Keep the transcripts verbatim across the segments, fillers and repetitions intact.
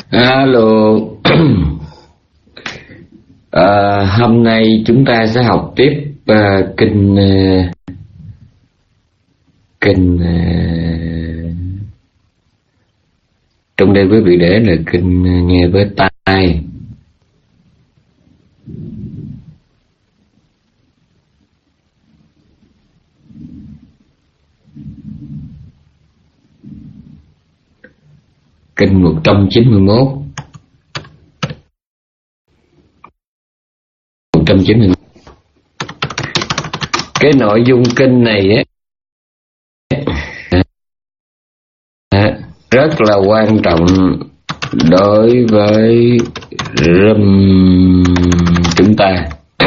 Alo. à, Hôm nay chúng ta sẽ học tiếp uh, kinh uh, kinh uh, trong đây quý vị để là kinh uh, nghe với tai. Kinh một trăm chín mươi mốt. một trăm chín mươi mốt. Cái nội dung kinh này á rất là quan trọng đối với râm chúng ta.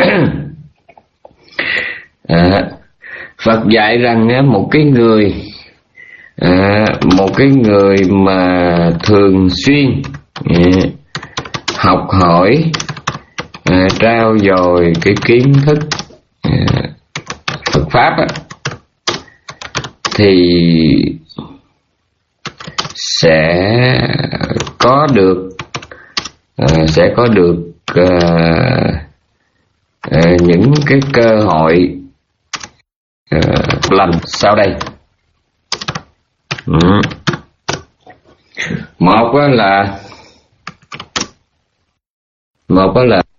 à, Phật dạy rằng á, một cái người À, một cái người mà thường xuyên à, học hỏi, à, trao dồi cái kiến thức à, Phật pháp á, thì sẽ có được à, sẽ có được à, à, những cái cơ hội à, lành sau đây. Ừ. Một đó là một đó là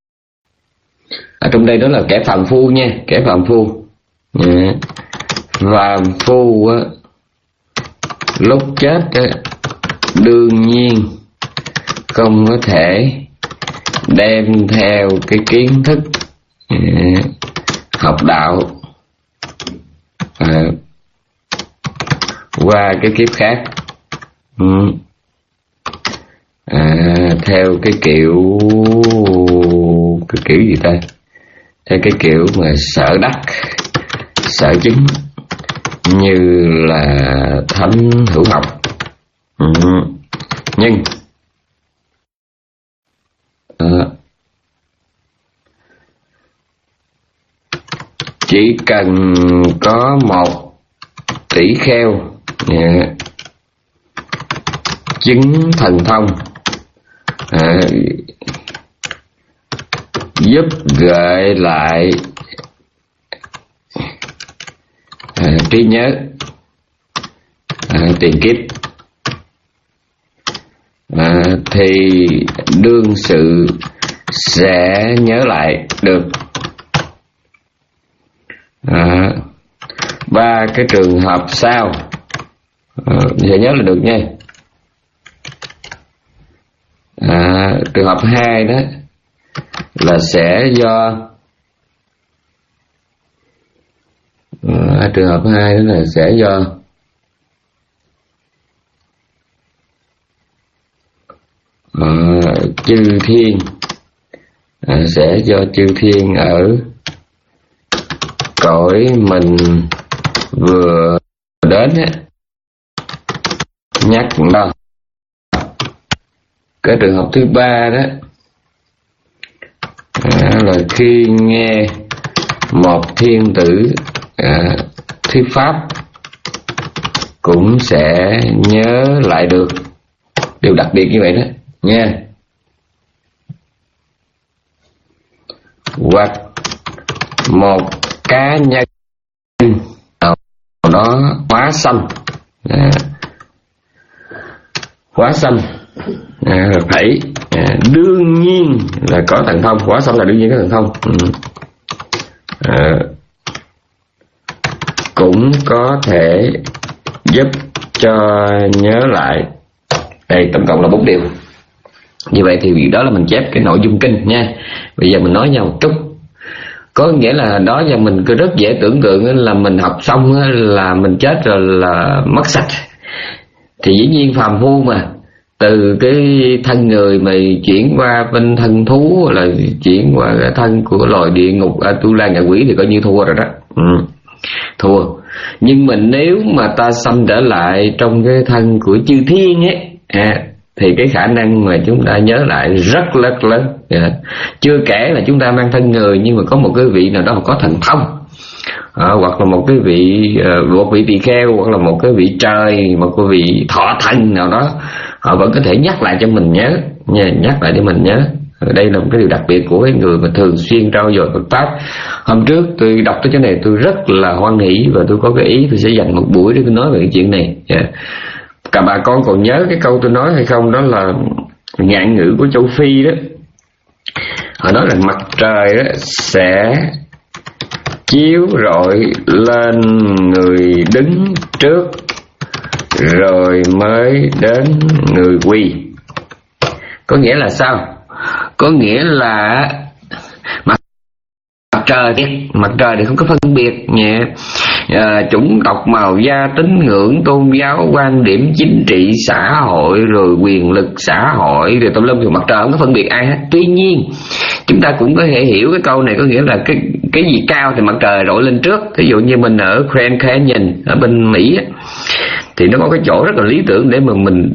ở trong đây đó là kẻ phàm phu nha, kẻ phàm phu. Ừ. Phàm phu á, lúc chết á, đương nhiên không có thể đem theo cái kiến thức ừ, học đạo à, qua cái kiếp khác. ừ. à, theo cái kiểu cái kiểu gì ta theo cái kiểu mà sợ đắc sợ chứng, như là thánh hữu học. ừ. Nhưng à, chỉ cần có một tỷ kheo Yeah. chứng thần thông à, giúp gợi lại à, trí nhớ à, tiền kiếp à, thì đương sự sẽ nhớ lại được. à, ba cái trường hợp sau à, sẽ nhớ là được nha. à, trường hợp hai đó là sẽ do à, trường hợp hai đó là sẽ do à, chư thiên à, sẽ do chư thiên ở cõi mình vừa đến á, nhắc đó. Cái trường hợp thứ ba đó à, là khi nghe một thiên tử à, thuyết pháp cũng sẽ nhớ lại được. Điều đặc biệt như vậy đó nha. Hoặc một cá nhân nào đó hóa sanh à, hóa sanh à, phải à, đương nhiên là có thần thông. Hóa sanh là đương nhiên có thần thông. ừ. à, cũng có thể giúp cho nhớ lại. Đây tổng cộng là bốn điều. Như vậy thì đó là mình chép cái nội dung kinh nha. Bây giờ mình nói nhau một chút. Có nghĩa là đó giờ mình cứ rất dễ tưởng tượng là mình học xong là mình chết rồi là mất sạch. Thì dĩ nhiên phàm phu mà, từ cái thân người mà chuyển qua bên thân thú, là chuyển qua cái thân của loài địa ngục, à, tu la ngạ quỷ thì coi như thua rồi đó. ừ. Thua. Nhưng mình nếu mà ta xâm trở lại trong cái thân của chư thiên ấy à, thì cái khả năng mà chúng ta nhớ lại rất rất lớn. yeah. Chưa kể là chúng ta mang thân người, nhưng mà có một cái vị nào đó có thần thông à, hoặc là một cái vị uh, một vị tỳ kheo, hoặc là một cái vị trời, một cái vị thọ thần nào đó, họ vẫn có thể nhắc lại cho mình nhớ nha, nhắc lại cho mình nhớ. Đây là một cái điều đặc biệt của cái người mà thường xuyên trau dồi Phật pháp. Hôm trước tôi đọc tới chỗ này tôi rất là hoan hỷ, và tôi có cái ý tôi sẽ dành một buổi để tôi nói về cái chuyện này. Yeah. Cả bà con còn nhớ cái câu tôi nói hay không? Đó là ngạn ngữ của châu Phi đó. Họ nói là mặt trời đó sẽ chiếu rọi lên người đứng trước, rồi mới đến người quỳ. Có nghĩa là sao? Có nghĩa là mặt trời thì mặt trời thì không có phân biệt nhẹ à, chủng tộc, màu da, tín ngưỡng, tôn giáo, quan điểm chính trị, xã hội, rồi quyền lực xã hội, rồi tùm lum, thì mặt trời không có phân biệt ai hết. Tuy nhiên chúng ta cũng có thể hiểu cái câu này, có nghĩa là cái cái gì cao thì mặt trời rọi lên trước. Ví dụ như mình ở Grand Canyon ở bên Mỹ á, thì nó có cái chỗ rất là lý tưởng để mà mình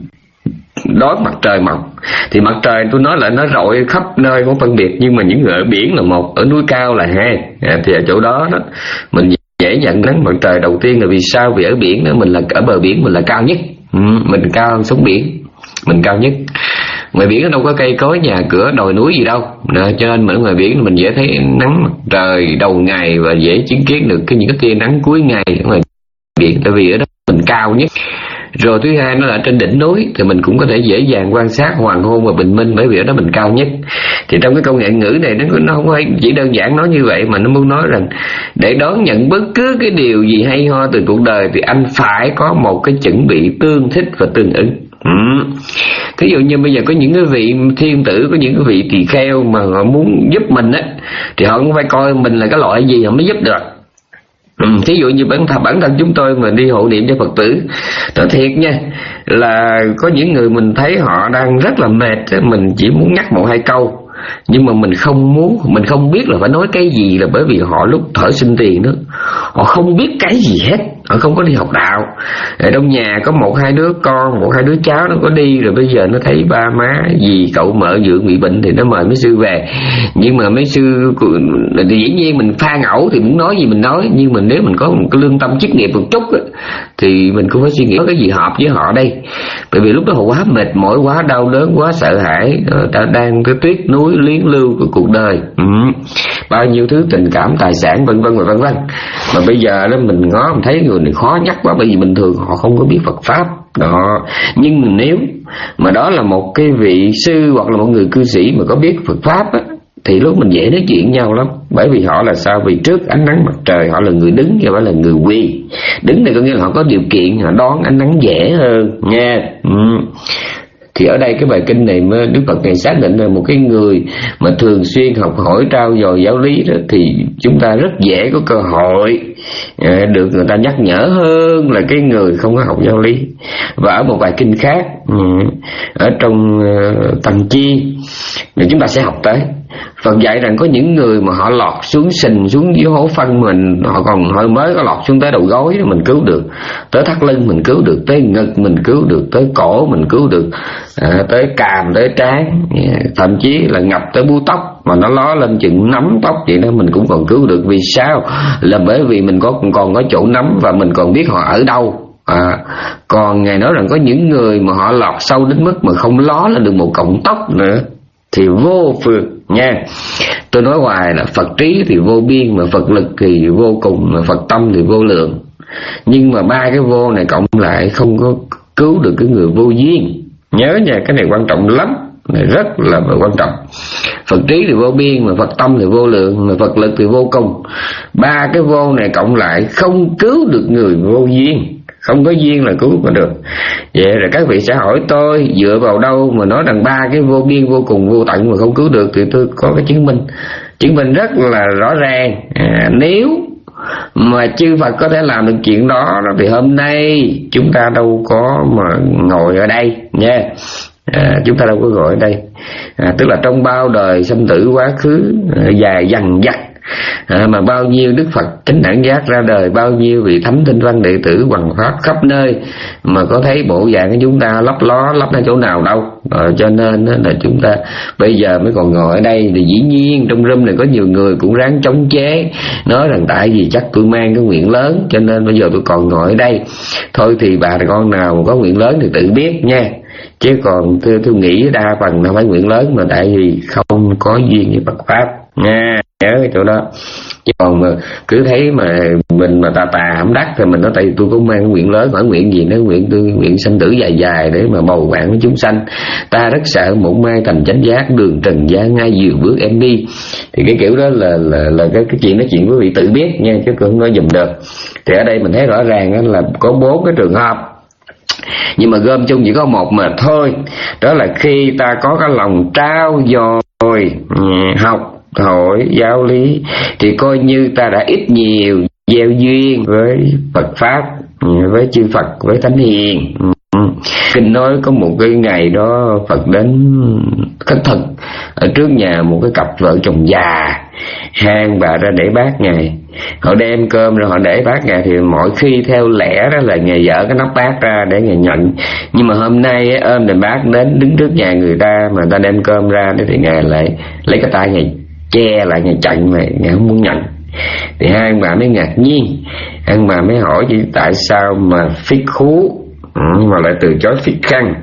đón mặt trời mọc. Thì mặt trời tôi nói là nó rọi khắp nơi không phân biệt, nhưng mà những người ở biển là một, ở núi cao là hai. À, thì ở chỗ đó đó mình dễ nhận nắng mặt trời đầu tiên là vì sao? Vì ở biển đó mình là ở bờ biển mình là cao nhất, ừ, mình cao hơn sống biển, mình cao nhất. Ngoài biển nó đâu có cây cối, nhà cửa, đồi núi gì đâu, à, cho nên ở ngoài biển mình dễ thấy nắng mặt trời đầu ngày và dễ chứng kiến được cái những cái tia nắng cuối ngày ở ngoài biển, tại vì ở đó mình cao nhất. Rồi thứ hai nó là trên đỉnh núi thì mình cũng có thể dễ dàng quan sát hoàng hôn và bình minh, bởi vì ở đó mình cao nhất. Thì trong cái câu ngạn ngữ này nó, nó không phải chỉ đơn giản nói như vậy, mà nó muốn nói rằng để đón nhận bất cứ cái điều gì hay ho từ cuộc đời thì anh phải có một cái chuẩn bị tương thích và tương ứng. Ừ. Thí dụ như bây giờ có những cái vị thiên tử, có những cái vị tỳ kheo mà họ muốn giúp mình á, thì họ cũng phải coi mình là cái loại gì họ mới giúp được. Ừ, thí dụ như bản thân, bản thân chúng tôi mà đi hộ niệm cho Phật tử, nói thiệt nha, là có những người mình thấy họ đang rất là mệt, mình chỉ muốn nhắc một hai câu, nhưng mà mình không muốn, mình không biết là phải nói cái gì, là bởi vì họ lúc thở xin tiền đó, họ không biết cái gì hết, họ không có đi học đạo. Ở trong nhà có một hai đứa con, một hai đứa cháu nó có đi, rồi bây giờ nó thấy ba má gì cậu mợ dượng bị bệnh thì nó mời mấy sư về. Nhưng mà mấy sư thì dĩ nhiên mình pha ngẫu thì muốn nói gì mình nói, nhưng mà nếu mình có một cái lương tâm chức nghiệp một chút á, thì mình cũng phải suy nghĩ có cái gì hợp với họ đây. Bởi vì lúc đó họ quá mệt mỏi, quá đau đớn, quá sợ hãi, ta đang cái tuyết núi liến lưu của cuộc đời, ừ. bao nhiêu thứ tình cảm, tài sản, vân vân và vân vân. Mà bây giờ đó mình ngó mình thấy người này khó nhắc quá, bởi vì bình thường họ không có biết Phật pháp đó. Nhưng nếu mà đó là một cái vị sư hoặc là một người cư sĩ mà có biết Phật pháp á, thì lúc mình dễ nói chuyện nhau lắm. Bởi vì họ là sao? Vì trước ánh nắng mặt trời họ là người đứng, chứ không phải là người quỳ. Đứng này có nghĩa là họ có điều kiện, họ đón ánh nắng dễ hơn nha. Ừ. Thì ở đây cái bài kinh này mới Đức Phật này xác định là một cái người mà thường xuyên học hỏi trau dồi giáo lý đó, thì chúng ta rất dễ có cơ hội được người ta nhắc nhở hơn là cái người không có học giáo lý. Và ở một bài kinh khác ở trong Tăng Chi thì chúng ta sẽ học tới, Phật dạy rằng có những người mà họ lọt xuống sình, xuống dưới hố phân mình, họ còn họ mới có lọt xuống tới đầu gối đó mình cứu được, tới thắt lưng mình cứu được, tới ngực mình cứu được, tới cổ mình cứu được, à, tới càm, tới trán, thậm chí là ngập tới búi tóc mà nó ló lên chừng nắm tóc vậy đó mình cũng còn cứu được. Vì sao? Là bởi vì mình có còn có chỗ nắm và mình còn biết họ ở đâu. À, còn Ngài nói rằng có những người mà họ lọt sâu đến mức mà không ló lên được một cọng tóc nữa thì vô phương nha. Tôi nói hoài là Phật trí thì vô biên, mà Phật lực thì vô cùng, mà Phật tâm thì vô lượng. Nhưng mà ba cái vô này cộng lại không có cứu được cái người vô duyên. Nhớ nha, cái này quan trọng lắm, này rất là quan trọng. Phật trí thì vô biên, mà Phật tâm thì vô lượng, mà Phật lực thì vô cùng. Ba cái vô này cộng lại không cứu được người vô duyên. Không có duyên là cứu mà được. Vậy rồi các vị sẽ hỏi tôi dựa vào đâu mà nói rằng ba cái vô biên, vô cùng, vô tận mà không cứu được. Thì tôi có cái chứng minh, chứng minh rất là rõ ràng. à, Nếu mà chư Phật có thể làm được chuyện đó thì hôm nay chúng ta đâu có mà ngồi ở đây nha. À, chúng ta đâu có ngồi ở đây. à, Tức là trong bao đời sanh tử quá khứ à, dài dằng dặc À, mà bao nhiêu Đức Phật chánh đẳng giác ra đời, bao nhiêu vị thánh tinh văn đệ tử hoằng pháp khắp nơi, mà có thấy bộ dạng của chúng ta lấp ló lấp ở chỗ nào đâu. À, cho nên là chúng ta bây giờ mới còn ngồi ở đây. Thì dĩ nhiên trong room này có nhiều người cũng ráng chống chế, nói rằng tại vì chắc tôi mang cái nguyện lớn cho nên bây giờ tôi còn ngồi ở đây. Thôi thì bà con nào có nguyện lớn thì tự biết nha, chứ còn tôi, tôi nghĩ đa phần là phải nguyện lớn, mà tại vì không có duyên với Phật pháp nha, nhớ cái chỗ đó. Chứ còn mà cứ thấy mà mình mà tà tà không đắc thì mình nói tại vì tôi cũng mang nguyện lớn. Hỏi nguyện gì? Nói nguyện tôi nguyện sanh tử dài dài để mà bầu bạn với chúng sanh. Ta rất sợ một mai thành chánh giác, đường trần gian ngay nhiều bước em đi. Thì cái kiểu đó là là là cái, cái chuyện nói chuyện quý vị tự biết nha, chứ không nói dùm được. Thì ở đây mình thấy rõ ràng là có bốn cái trường hợp, nhưng mà gom chung chỉ có một mà thôi. Đó là khi ta có cái lòng trao dồi học hỏi giáo lý thì coi như ta đã ít nhiều gieo duyên với Phật pháp, với chư Phật, với thánh hiền. Kinh nói có một cái ngày đó Phật đến khất thực ở trước nhà một cái cặp vợ chồng già, hang bà ra để bát Ngài. Họ đem cơm rồi họ để bát Ngài, thì mỗi khi theo lẽ đó là Ngài dở cái nắp bát ra để Ngài nhận. Nhưng mà hôm nay ôm đền bát đến đứng trước nhà người ta mà ta đem cơm ra thì Ngài lại lấy cái tay Ngài che lại, Ngài chặn mà Ngài không muốn nhận. Thì hai ông bà mới ngạc nhiên, ông bà mới hỏi chứ tại sao mà phích khú mà lại từ chối phích khăn.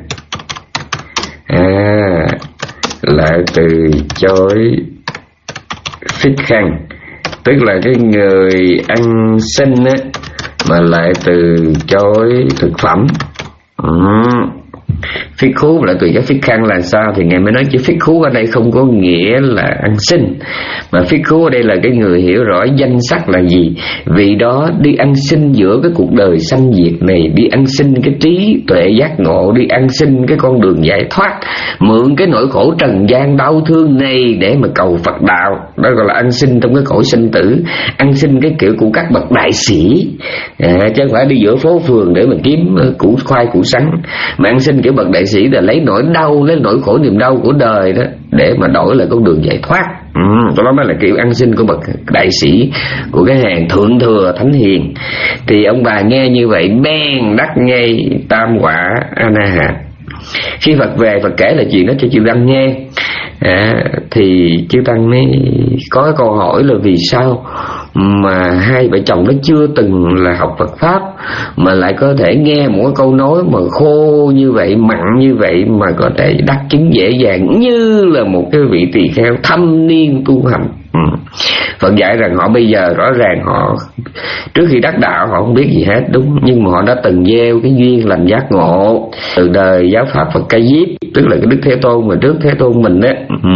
À, lại từ chối phích khăn tức là cái người ăn xin á mà lại từ chối thực phẩm. Ừ. Phích khú lại từ chối phích khăn là sao? Thì Ngài mới nói chứ phích khú ở đây không có nghĩa là ăn xin, mà phích khú ở đây là cái người hiểu rõ danh sắc là gì. Vì đó đi ăn xin giữa cái cuộc đời sanh diệt này, đi ăn xin cái trí tuệ giác ngộ, đi ăn xin cái con đường giải thoát, mượn cái nỗi khổ trần gian đau thương này để mà cầu Phật đạo. Đó gọi là ăn xin trong cái cõi sinh tử, ăn xin cái kiểu của các bậc đại sĩ, à, chứ không phải đi giữa phố phường để mà kiếm củ khoai củ sắn. Mà ăn xin kiểu bậc đại sĩ là lấy nỗi đau, lấy nỗi khổ niềm đau của đời đó để mà đổi lại con đường giải thoát. Ừ, đó mới là kiểu ăn xin của bậc đại sĩ, của cái hàng thượng thừa thánh hiền. Thì ông bà nghe như vậy bèn đắc ngay tam quả a na hàm. Khi Phật về, Phật kể lại chuyện đó cho chư Tăng nghe, à, thì chư Tăng mới có cái câu hỏi là vì sao mà hai vợ chồng nó chưa từng là học Phật pháp mà lại có thể nghe một cái câu nói mà khô như vậy, mặn như vậy mà có thể đắc chứng dễ dàng như là một cái vị tỳ kheo thâm niên tu hành. Ừ. Phật dạy rằng họ bây giờ rõ ràng họ trước khi đắc đạo họ không biết gì hết, đúng, nhưng mà họ đã từng gieo cái duyên lành giác ngộ từ đời giáo pháp Phật Ca Diếp, tức là cái Đức Thế Tôn mà trước Thế Tôn mình đó. Ừ.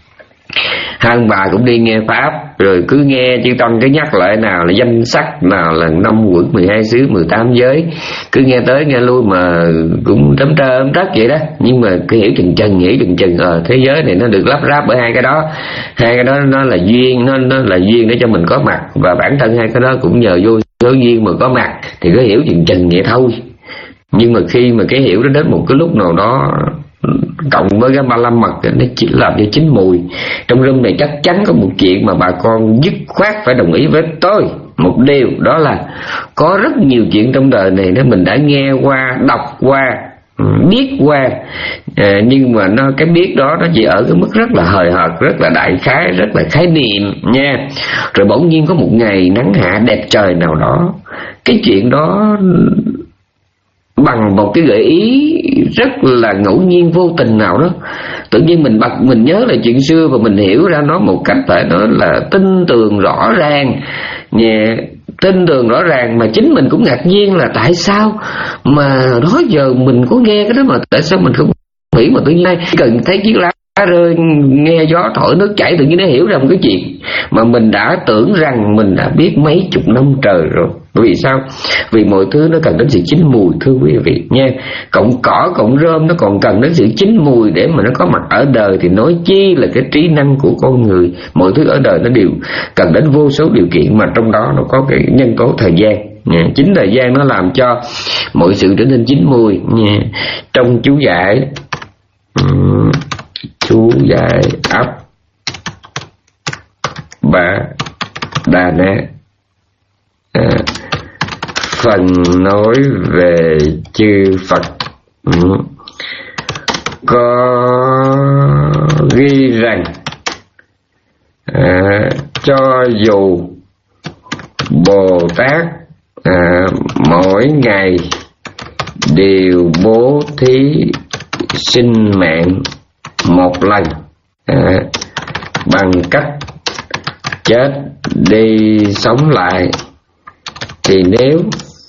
Hai ông bà cũng đi nghe pháp, rồi cứ nghe chư Tăng cứ nhắc lại nào là danh sắc, nào là năm quận mười hai xứ mười tám giới, cứ nghe tới nghe lui mà cũng trấm trơ ấm trất vậy đó. Nhưng mà cứ hiểu chừng chừng nghĩ chừng chừng ờ thế giới này nó được lắp ráp bởi hai cái đó, hai cái đó nó là duyên, nó nó là duyên để cho mình có mặt, và bản thân hai cái đó cũng nhờ vô số duyên mà có mặt, thì cứ hiểu chừng chừng vậy thôi. Nhưng mà khi mà cái hiểu đó đến một cái lúc nào đó cộng với cái ba la mật nó chỉ làm cho chín mùi. Trong room này chắc chắn có một chuyện mà bà con dứt khoát phải đồng ý với tôi một điều, đó là có rất nhiều chuyện trong đời này đó mình đã nghe qua, đọc qua, biết qua, à, nhưng mà nó cái biết đó nó chỉ ở cái mức rất là hời hợt, rất là đại khái, rất là khái niệm nha. Rồi bỗng nhiên có một ngày nắng hạ đẹp trời nào đó, cái chuyện đó bằng một cái gợi ý rất là ngẫu nhiên vô tình nào đó, tự nhiên mình bật mình nhớ lại chuyện xưa và mình hiểu ra nó một cách phải nói là tinh tường rõ ràng, nhẹ tin tưởng rõ ràng, mà chính mình cũng ngạc nhiên là tại sao mà đó giờ mình có nghe cái đó mà tại sao mình không nghĩ mà tự nhiên cần thấy chiếc lá rơi, nghe gió thổi nước chảy, tự nhiên nó hiểu ra một cái chuyện mà mình đã tưởng rằng mình đã biết mấy chục năm trời rồi. Vì sao? Vì mọi thứ nó cần đến sự chín mùi, thưa quý vị nha. Cộng cỏ, cộng rơm nó còn cần đến sự chín mùi để mà nó có mặt ở đời, thì nói chi là cái trí năng của con người. Mọi thứ ở đời nó đều cần đến vô số điều kiện, mà trong đó nó có cái nhân tố thời gian nha. Chính thời gian nó làm cho mọi sự trở nên chín mùi nha. Trong chú giải um, chú giải ấp ba Đà Na. À, phần nói về chư Phật ừ. có ghi rằng à, cho dù Bồ Tát à, mỗi ngày đều bố thí sinh mạng một lần à, bằng cách chết đi sống lại, thì nếu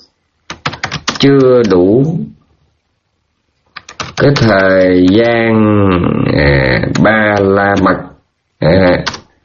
chưa đủ cái thời gian à, ba la mật à,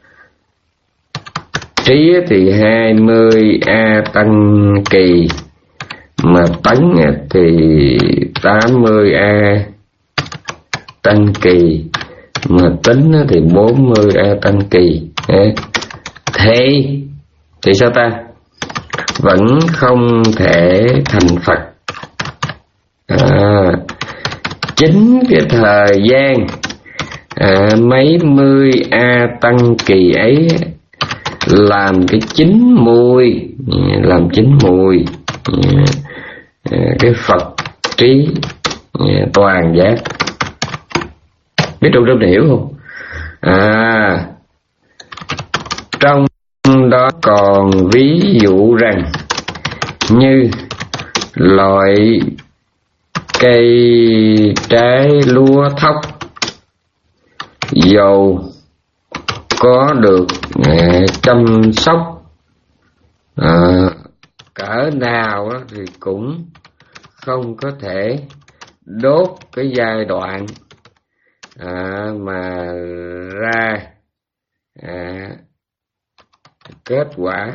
trí thì hai mươi a tăng kỳ, mà tấn thì tám mươi a tăng kỳ, mà tính thì bốn mươi a tăng kỳ. Thế thì sao ta? Vẫn không thể thành Phật. À, chính cái thời gian à, mấy mươi a tăng kỳ ấy làm cái chín mùi, làm chín mùi cái Phật trí toàn giác. Biết trong trong này hiểu không? À, trong đó còn ví dụ rằng như loại cây trái lúa thóc, dầu có được à, chăm sóc à, cỡ nào đó, thì cũng không có thể đốt cái giai đoạn à, mà ra à, kết quả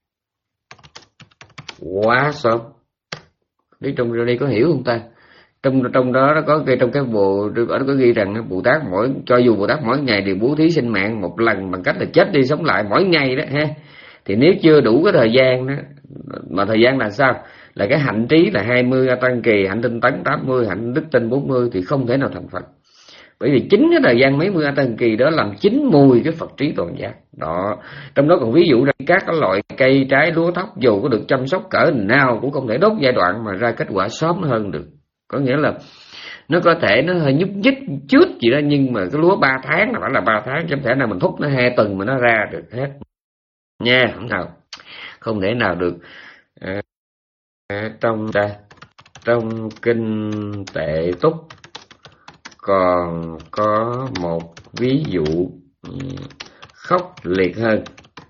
quá sớm. Biết trong đây có hiểu không ta? Trong trong đó nó có trong cái bộ ở đó có ghi rằng Bồ Tát mỗi cho dù Bồ Tát mỗi ngày đều bố thí sinh mạng một lần bằng cách là chết đi sống lại mỗi ngày đó ha. Thì nếu chưa đủ cái thời gian đó, mà thời gian là sao? Là cái hạnh trí là hai mươi a tăng kỳ, hạnh tinh tấn tám mươi, hạnh đức tinh bốn mươi, thì không thể nào thành Phật. Bởi vì chính cái thời gian mấy mươi a tăng kỳ đó làm chín mùi cái Phật trí toàn giác đó. Trong đó còn ví dụ ra các cái loại cây trái lúa thóc dù có được chăm sóc cỡ nào cũng không thể đốt giai đoạn mà ra kết quả sớm hơn được. Có nghĩa là nó có thể nó hơi nhúc nhích chút gì đó, nhưng mà cái lúa ba tháng là phải là ba tháng, không thể nào mình thúc nó hai tuần mà nó ra được hết nha. Không nào, không thể nào được. À, à, trong ta trong kinh Tệ Túc còn có một ví dụ khốc liệt hơn.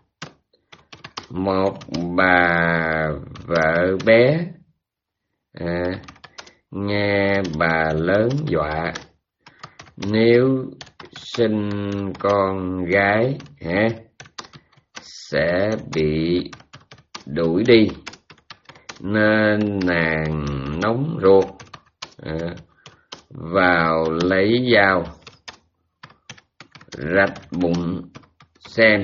Một bà vợ bé à, nghe bà lớn dọa nếu sinh con gái hả, sẽ bị đuổi đi, nên nàng nóng ruột à, vào lấy dao rạch bụng xem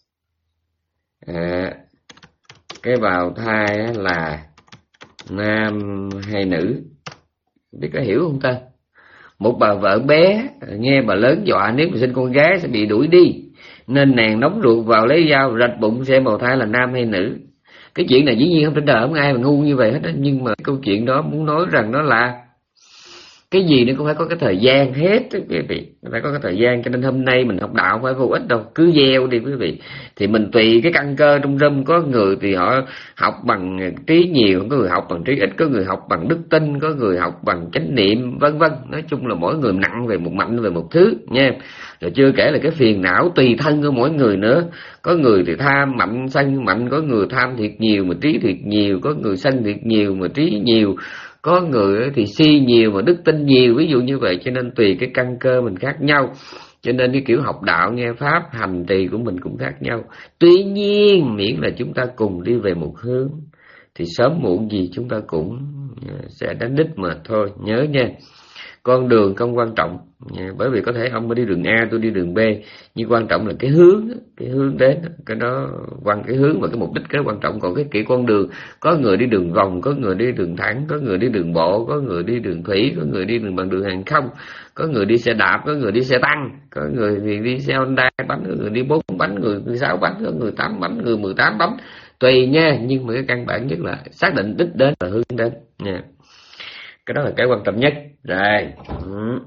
à, cái bào thai là nam hay nữ. Biết có hiểu không ta? Một bà vợ bé nghe bà lớn dọa nếu mà sinh con gái sẽ bị đuổi đi, nên nàng nóng ruột vào lấy dao rạch bụng xem bào thai là nam hay nữ. Cái chuyện này dĩ nhiên không trên đời không ai mà ngu như vậy hết đó. Nhưng mà câu chuyện đó muốn nói rằng nó là cái gì nó cũng phải có cái thời gian hết quý vị, phải có cái thời gian. Cho nên hôm nay mình học đạo không phải vô ích đâu, cứ gieo đi quý vị. Thì mình tùy cái căn cơ trong râm, có người thì họ học bằng trí nhiều, có người học bằng trí ít, có người học bằng đức tin, có người học bằng chánh niệm, vân vân. Nói chung là mỗi người nặng về một mạnh về một thứ nha. Rồi chưa kể là cái phiền não tùy thân của mỗi người nữa. Có người thì tham mạnh sân mạnh, có người tham thiệt nhiều mà trí thiệt nhiều, có người sân thiệt nhiều mà trí nhiều, có người thì si nhiều mà đức tin nhiều, ví dụ như vậy. Cho nên tùy cái căn cơ mình khác nhau, cho nên cái kiểu học đạo nghe pháp hành trì của mình cũng khác nhau. Tuy nhiên miễn là chúng ta cùng đi về một hướng thì sớm muộn gì chúng ta cũng sẽ đến đích mà thôi, nhớ nha. con đường không quan trọng, bởi vì có thể ông đi đường A, tôi đi đường B, nhưng quan trọng là cái hướng, cái hướng đến, cái đó quan cái hướng và cái mục đích cái đó quan trọng. Còn cái kiểu con đường, có người đi đường vòng, có người đi đường thẳng, có người đi đường bộ, có người đi đường thủy, có người đi đường bằng đường hàng không, có người đi xe đạp, có người đi xe tăng, có người thì đi xe Honda bánh, có người đi bốn bánh, người đi sáu bánh, có người tám bánh, người mười tám bánh, tùy nha. Nhưng mà cái căn bản nhất là xác định đích đến và hướng đến nha. Cái đó là cái quan trọng nhất. Rồi. Ừ.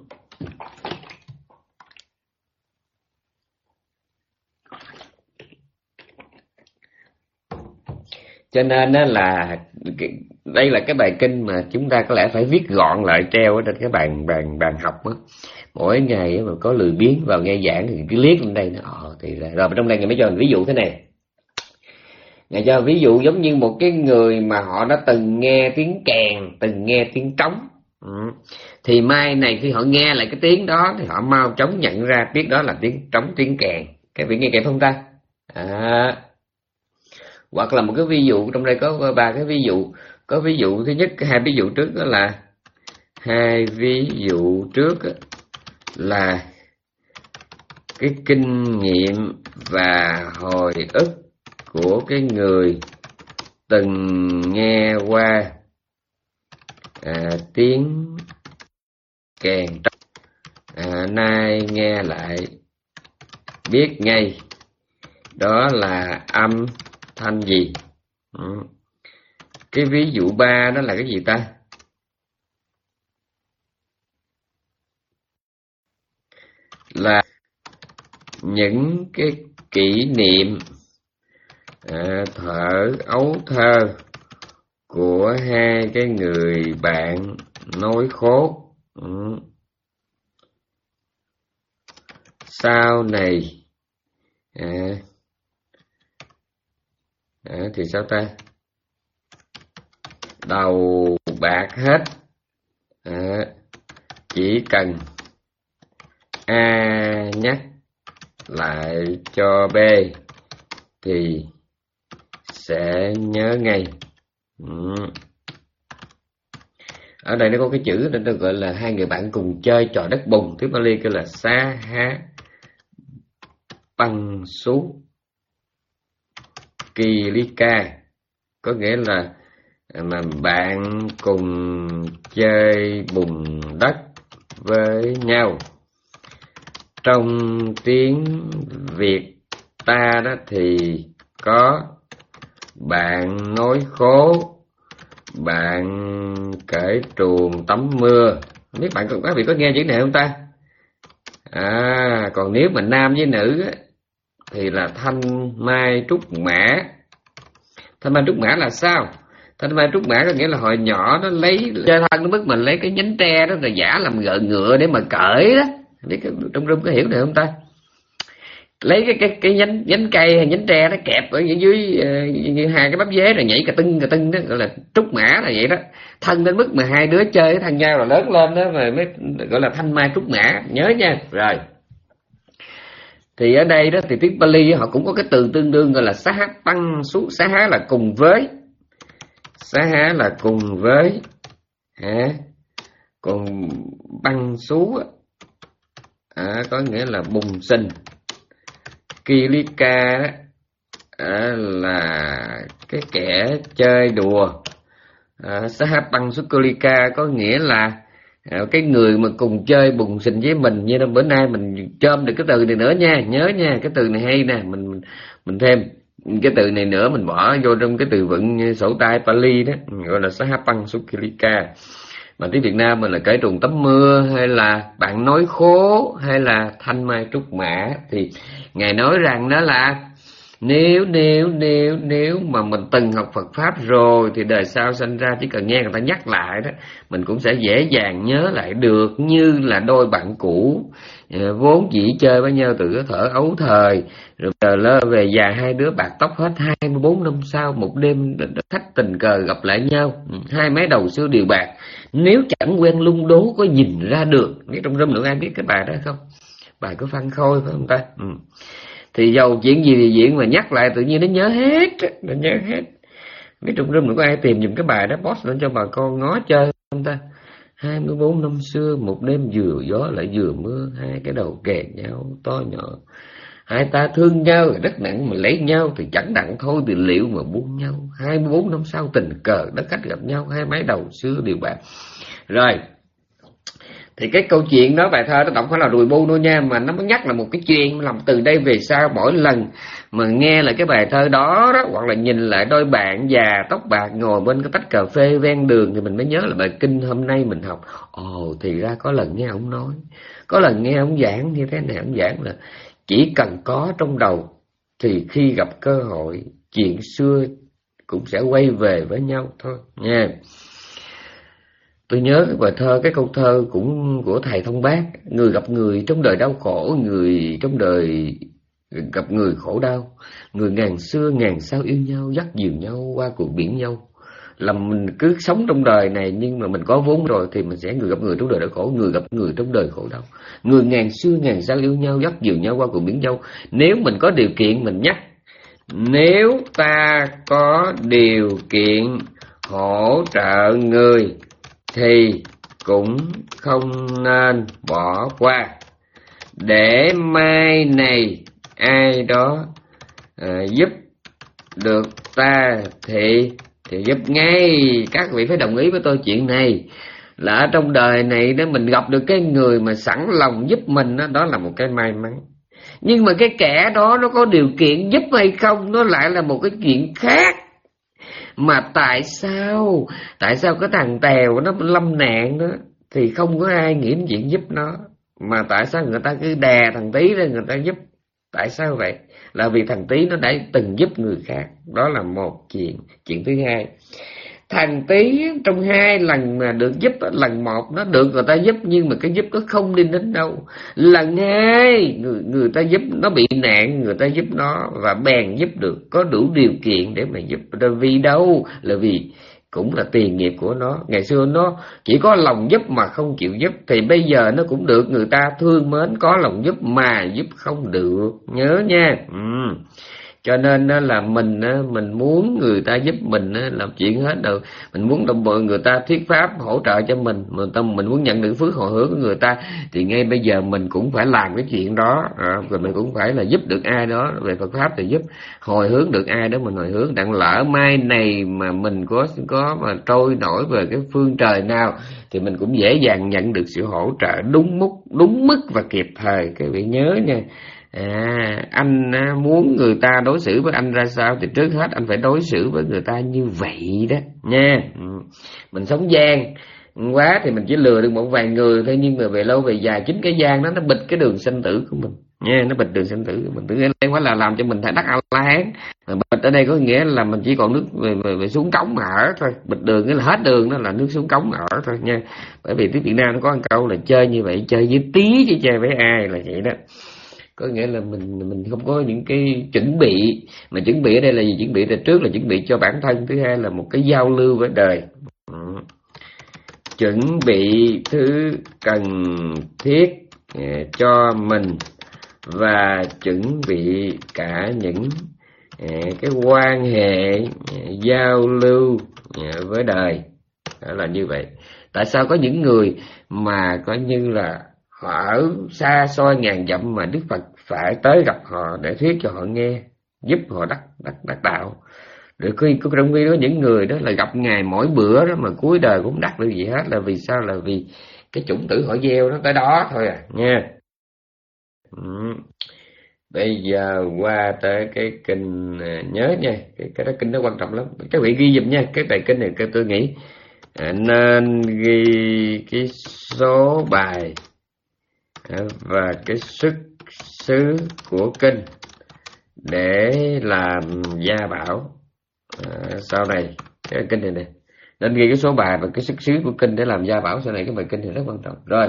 Cho nên đó là đây là cái bài kinh mà chúng ta có lẽ phải viết gọn lại treo ở trên cái bàn bàn bàn học đó. Mỗi ngày mà có lười biếng vào nghe giảng thì cứ liếc lên đây nó ờ thì là rồi trong đây ngày mới cho ví dụ thế này. Ngày cho ví dụ giống như một cái người mà họ đã từng nghe tiếng kèn, từng nghe tiếng trống. Ừ. Thì mai này khi họ nghe lại cái tiếng đó thì họ mau chóng nhận ra biết đó là tiếng trống, tiếng kèn. Các vị nghe kịp không ta? À. Hoặc là một cái ví dụ, trong đây có ba cái ví dụ. Có ví dụ thứ nhất, hai ví dụ trước đó là hai ví dụ trước là cái kinh nghiệm và hồi ức của cái người từng nghe qua à, tiếng kèn trống, à, nay nghe lại biết ngay đó là âm thanh gì. Ừ. Cái ví dụ ba đó là cái gì ta? Là những cái kỷ niệm à, thở ấu thơ của hai cái người bạn nói khốt. Ừ. Sau này à, à, thì sao ta? Đầu bạc hết, à, chỉ cần A nhắc lại cho B thì sẽ nhớ ngay. Ừ. Ở đây nó có cái chữ nó được gọi là hai người bạn cùng chơi trò đất bùn, tiếng Pali kêu là sa há băng sú kỳ ly ca, có nghĩa là mà bạn cùng chơi bùn đất với nhau. Trong tiếng Việt ta đó thì có bạn nói khố, bạn cởi truồng tắm mưa. Không biết bạn các vị có nghe chữ này không ta? À, còn nếu mà nam với nữ á, thì là thanh mai trúc mã. Thanh mai trúc mã là sao? Thanh mai trúc mã có nghĩa là hồi nhỏ nó lấy chơi thân nó mức mình lấy cái nhánh tre đó rồi giả làm gợ ngựa để mà cởi đó. Biết trong rung có hiểu này không ta? Lấy cái cái cái nhánh nhánh cây hay nhánh tre nó kẹp ở dưới uh, hai cái bắp dế rồi nhảy cà tưng cà tưng đó, gọi là trúc mã là vậy đó. Thân đến mức mà hai đứa chơi thân nhau rồi lớn lên đó mà mới gọi là thanh mai trúc mã, nhớ nha. Rồi. Thì ở đây đó thì tiếng Pali họ cũng có cái từ tương đương gọi là xá há băng sú. Xá há là cùng với, xá há là cùng với, hả? Còn băng sú à, có nghĩa là bùng sinh. Kilika à, là cái kẻ chơi đùa. à, xá há băng sú Kilika có nghĩa là à, cái người mà cùng chơi bùng sinh với mình. Như bữa nay mình chôm được cái từ này nữa nha, nhớ nha, cái từ này hay nè, mình mình, mình thêm cái từ này nữa, mình bỏ vô trong cái từ vựng sổ tay Pali đó, gọi là xá há băng sú Kilika. Mà tiếng Việt Nam mình là cởi truồng tắm mưa, hay là bạn nói khố, hay là thanh mai trúc mã. Thì Ngài nói rằng đó là nếu nếu nếu nếu mà mình từng học Phật Pháp rồi thì đời sau sanh ra chỉ cần nghe người ta nhắc lại đó, mình cũng sẽ dễ dàng nhớ lại được, như là đôi bạn cũ vốn chỉ chơi với nhau từ cái thở ấu thời, rồi giờ lơ về già hai đứa bạc tóc hết. Hai mươi bốn năm sau một đêm khách tình cờ gặp lại nhau, hai mái đầu xưa đều bạc, nếu chẳng quen lung đố có nhìn ra được. Biết trong râm nữa ai biết cái bài đó không? Bài của Phan Khôi phải không ta? Ừ. Thì dầu chuyện gì thì diễn mà nhắc lại tự nhiên nó nhớ hết, nó nhớ hết. Biết trong râm nữa có ai tìm dùm cái bài đó post lên cho bà con ngó chơi không ta? Hai mươi bốn năm xưa, một đêm vừa gió lại vừa mưa, hai cái đầu kề nhau to nhỏ. Hai ta thương nhau rất nặng mà lấy nhau thì chẳng nặng thôi thì liệu mà buông nhau. Hai mươi bốn năm sau tình cờ đất khách gặp nhau, hai mái đầu xưa đều bạc. Rồi, thì cái câu chuyện đó, bài thơ đó không phải là đùi bu đâu nha, mà nó mới nhắc là một cái chuyện làm từ đây về sau mỗi lần mà nghe lại cái bài thơ đó, đó hoặc là nhìn lại đôi bạn già tóc bạc ngồi bên cái tách cà phê ven đường thì mình mới nhớ là bài kinh hôm nay mình học. Ồ, thì ra có lần nghe ông nói, có lần nghe ông giảng như thế này, ông giảng là chỉ cần có trong đầu thì khi gặp cơ hội chuyện xưa cũng sẽ quay về với nhau thôi nha. Tôi nhớ cái bài thơ, cái câu thơ cũng của thầy Thông Bác: người gặp người trong đời đau khổ, người trong đời gặp người khổ đau, người ngàn xưa ngàn sao yêu nhau, dắt dìu nhau qua cuộc biển nhau. Là mình cứ sống trong đời này nhưng mà mình có vốn rồi thì mình sẽ người gặp người trong đời đau khổ, người gặp người trong đời khổ đau. Người ngàn xưa ngàn sao yêu nhau, dắt dìu nhau qua cuộc biển nhau. Nếu mình có điều kiện, mình nhắc, nếu ta có điều kiện hỗ trợ người thì cũng không nên bỏ qua, để mai này ai đó à, giúp được ta thì thì giúp ngay. Các vị phải đồng ý với tôi chuyện này, là ở trong đời này đó mình gặp được cái người mà sẵn lòng giúp mình đó, đó là một cái may mắn. Nhưng mà cái kẻ đó nó có điều kiện giúp hay không, nó lại là một cái chuyện khác. Mà tại sao Tại sao cái thằng Tèo nó lâm nạn đó thì không có ai nghĩ đến chuyện giúp nó, mà tại sao người ta cứ đè thằng Tí lên người ta giúp? Tại sao vậy? Là vì thằng Tí nó đã từng giúp người khác. Đó là một chuyện. Chuyện thứ hai, thằng Tí trong hai lần mà được giúp, lần một nó được người ta giúp nhưng mà cái giúp nó không đi đến đâu. Lần hai người, người ta giúp nó bị nạn, người ta giúp nó và bèn giúp được, có đủ điều kiện để mà giúp. Là vì đâu? Là vì cũng là tiền nghiệp của nó. Ngày xưa nó chỉ có lòng giúp mà không chịu giúp, thì bây giờ nó cũng được người ta thương mến, có lòng giúp mà giúp không được. Nhớ nha. Ừ. Cho nên là mình mình muốn người ta giúp mình làm chuyện hết được, mình muốn đồng bộ người ta thuyết pháp hỗ trợ cho mình, mình tâm mình muốn nhận được phước hồi hướng của người ta, thì ngay bây giờ mình cũng phải làm cái chuyện đó, à, rồi mình cũng phải là giúp được ai đó về Phật pháp thì giúp, hồi hướng được ai đó mình hồi hướng. Đặng lỡ mai này mà mình có có mà trôi nổi về cái phương trời nào thì mình cũng dễ dàng nhận được sự hỗ trợ đúng mức, đúng mức và kịp thời. Các vị nhớ nha. À, anh muốn người ta đối xử với anh ra sao thì trước hết anh phải đối xử với người ta như vậy đó nha. Mình sống gian quá thì mình chỉ lừa được một vài người thôi, nhưng mà về lâu về dài chính cái gian đó nó bịt cái đường sinh tử của mình nha, nó bịt đường sinh tử của mình. Tự nhiên quá là làm cho mình phải đắc A-la-hán. Bịt ở đây có nghĩa là mình chỉ còn nước về, về, về xuống cống mà ở thôi. Bịt đường nghĩa là hết đường, đó là nước xuống cống mà ở thôi nha. Bởi vì tiếng Việt Nam nó có một câu là chơi như vậy chơi với tí chứ chơi với ai, là vậy đó. Có nghĩa là mình mình không có những cái chuẩn bị, mà chuẩn bị ở đây là gì? Chuẩn bị từ trước là chuẩn bị cho bản thân, thứ hai là một cái giao lưu với đời. Ừ. Chuẩn bị thứ cần thiết cho mình và chuẩn bị cả những cái quan hệ giao lưu với đời. Đó là như vậy. Tại sao có những người mà coi như là họ ở xa xôi ngàn dặm mà Đức Phật phải tới gặp họ để thuyết cho họ nghe, giúp họ đắc đắc đắc đạo. Rồi khi trong khi đó những người đó là gặp Ngài mỗi bữa đó mà cuối đời cũng đắc được gì hết, là vì sao? Là vì cái chủng tử họ gieo nó tới đó thôi à nha. Ừ. Bây giờ qua tới cái kinh, nhớ nha, cái cái đó kinh nó quan trọng lắm. Các vị ghi giùm nha, cái bài kinh này tôi nghĩ à, nên ghi cái số bài và cái xuất xứ của kinh để làm gia bảo. À, sau này cái kinh này nè, nên ghi cái số bài và cái xuất xứ của kinh để làm gia bảo. Sau này cái bài kinh này rất quan trọng. Rồi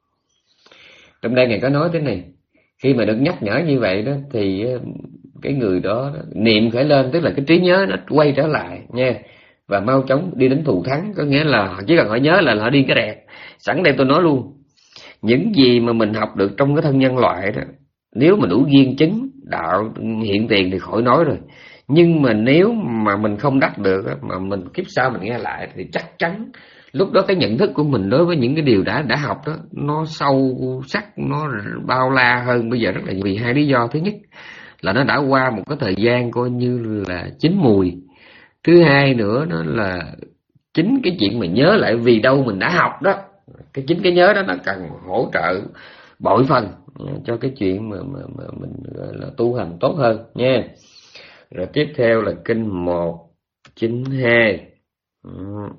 trong đây Ngài có nói thế này, khi mà được nhắc nhở như vậy đó thì cái người đó, đó niệm khởi lên, tức là cái trí nhớ nó quay trở lại nha, và mau chóng đi đến thù thắng. Có nghĩa là chỉ cần họ nhớ là họ đi cái đẹp. Sẵn đây tôi nói luôn, những gì mà mình học được trong cái thân nhân loại đó, nếu mà đủ duyên chứng đạo hiện tiền thì khỏi nói rồi. Nhưng mà nếu mà mình không đắc được á, mà mình kiếp sau mình nghe lại thì chắc chắn lúc đó cái nhận thức của mình đối với những cái điều đã đã học đó nó sâu sắc, nó bao la hơn bây giờ rất là nhiều. Vì hai lý do: thứ nhất là nó đã qua một cái thời gian coi như là chín mùi; thứ hai nữa đó là chính cái chuyện mình nhớ lại vì đâu mình đã học đó, cái chính cái nhớ đó nó cần hỗ trợ bội phần cho cái chuyện mà, mà, mà mình gọi là tu hành tốt hơn nha. Rồi tiếp theo là kinh một chín hai. Ừ.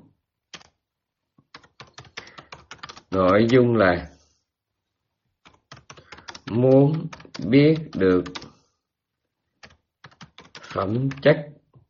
Nội dung là muốn biết được phẩm chất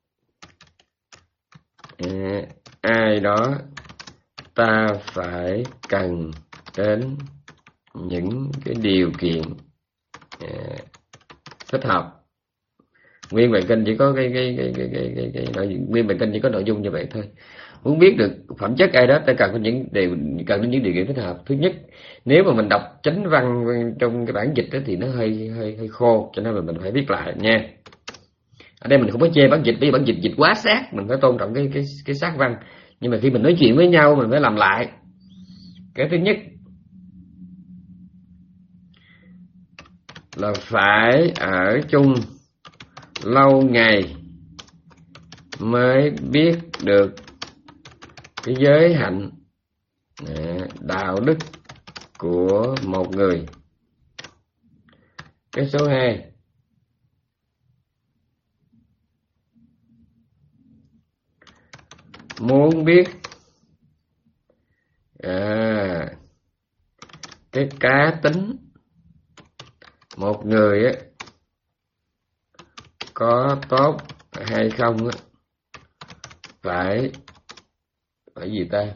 à, ai đó, ta phải cần đến những cái điều kiện à, thích hợp. Nguyên bài kinh chỉ có cái cái cái cái cái cái, cái nội nguyên bài kinh chỉ có nội dung như vậy thôi. Muốn biết được phẩm chất ai đó, ta cần có những điều cần đến những điều kiện thích hợp. Thứ nhất, nếu mà mình đọc chánh văn trong cái bản dịch đó thì nó hơi hơi hơi khô, cho nên là mình phải viết lại nha. Ở đây mình không có chê bản dịch, vì bản dịch dịch quá sát, mình phải tôn trọng cái cái cái sát văn. Nhưng mà khi mình nói chuyện với nhau mình phải làm lại. Cái thứ nhất là phải ở chung lâu ngày mới biết được cái giới hạnh đạo đức của một người. Cái số hai, muốn biết à, cái cá tính một người á có tốt hay không á, phải phải gì ta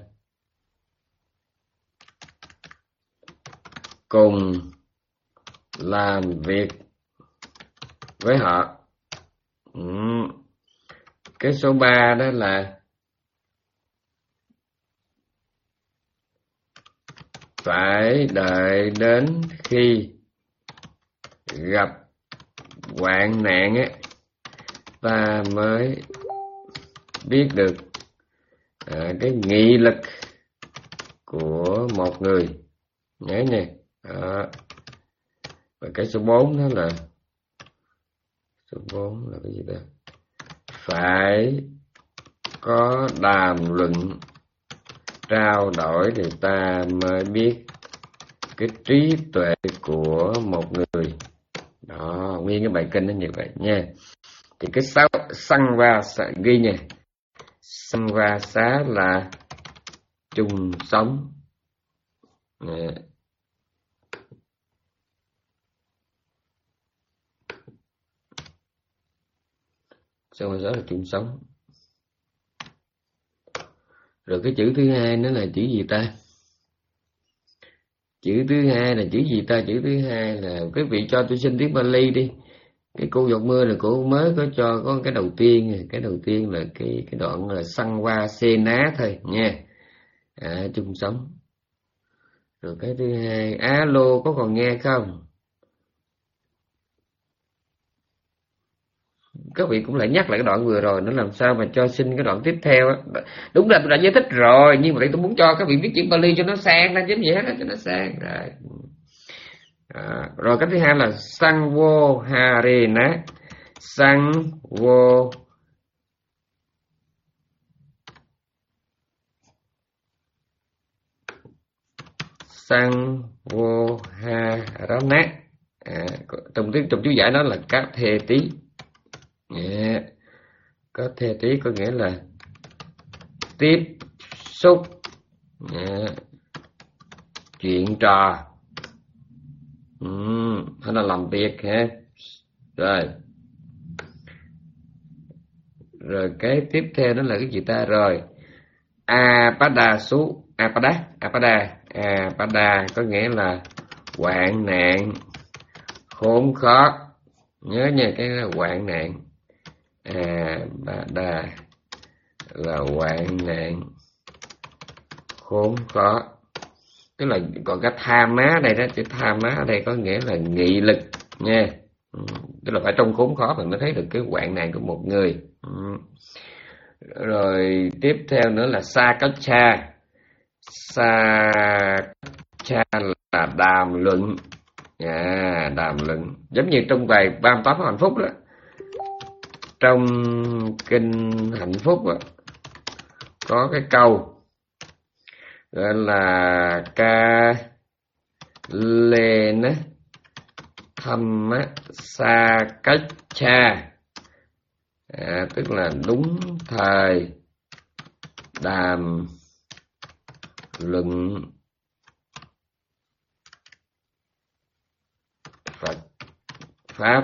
cùng làm việc với họ. Ừ. Cái số ba đó là phải đợi đến khi gặp hoạn nạn á, ta mới biết được à, cái nghị lực của một người. Nhớ nha. Đó. Và cái số bốn đó là số bốn là cái gì đó? Phải có đàm luận trao đổi thì ta mới biết cái trí tuệ của một người. Đó, nguyên cái bài kinh nó như vậy nha. Thì cái sáu xăng va ghi nha, xăng va xá là chung sống. Nè. Xăng va xá là chung sống. Rồi cái chữ thứ hai nó là chữ gì ta? Chữ thứ hai là chữ gì ta? Chữ thứ hai là quý vị cho tôi xin tiếng Bali đi. Cái cô giọt mưa là cô mới có cho có cái đầu tiên, cái đầu tiên là cái cái đoạn là xăng va xê ná thôi nha. À, chung sống. Rồi cái thứ hai, alo có còn nghe không? Các vị cũng lại nhắc lại cái đoạn vừa rồi, nó làm sao mà cho xin cái đoạn tiếp theo á. Đúng là tôi đã giải thích rồi, nhưng mà đây tôi muốn cho các vị viết chữ Bali cho nó sang, nó chính vậy hết, cho nó sang rồi. À, rồi cái thứ hai là sang vô harena, sang vô sang vô harana. À, trong tiếng trong chú giải đó là các thê tí. Yeah. Có thê tí có nghĩa là tiếp xúc, yeah, chuyện trò, uhm, hay là làm việc ha. Rồi rồi cái tiếp theo đó là cái gì ta? Rồi apada su apada apada apada có nghĩa là hoạn nạn, khốn khó. Nhớ nha, cái hoạn nạn. Apada là hoạn nạn, khốn khó. Tức là còn cái tham má đây đó, chữ tham má ở đây có nghĩa là nghị lực nha. tức là phải trong khốn khó mình mới thấy được cái hoạn nạn của một người. Ừ. Rồi tiếp theo nữa là Sakaccha. Sakaccha là đàm luận. À, đàm luận giống như trong bài ba mươi tám hạnh phúc đó, trong kinh hạnh phúc đó, có cái câu gọi là ca lên thăm sa cách cha, à, tức là đúng thời đàm luận Phật pháp.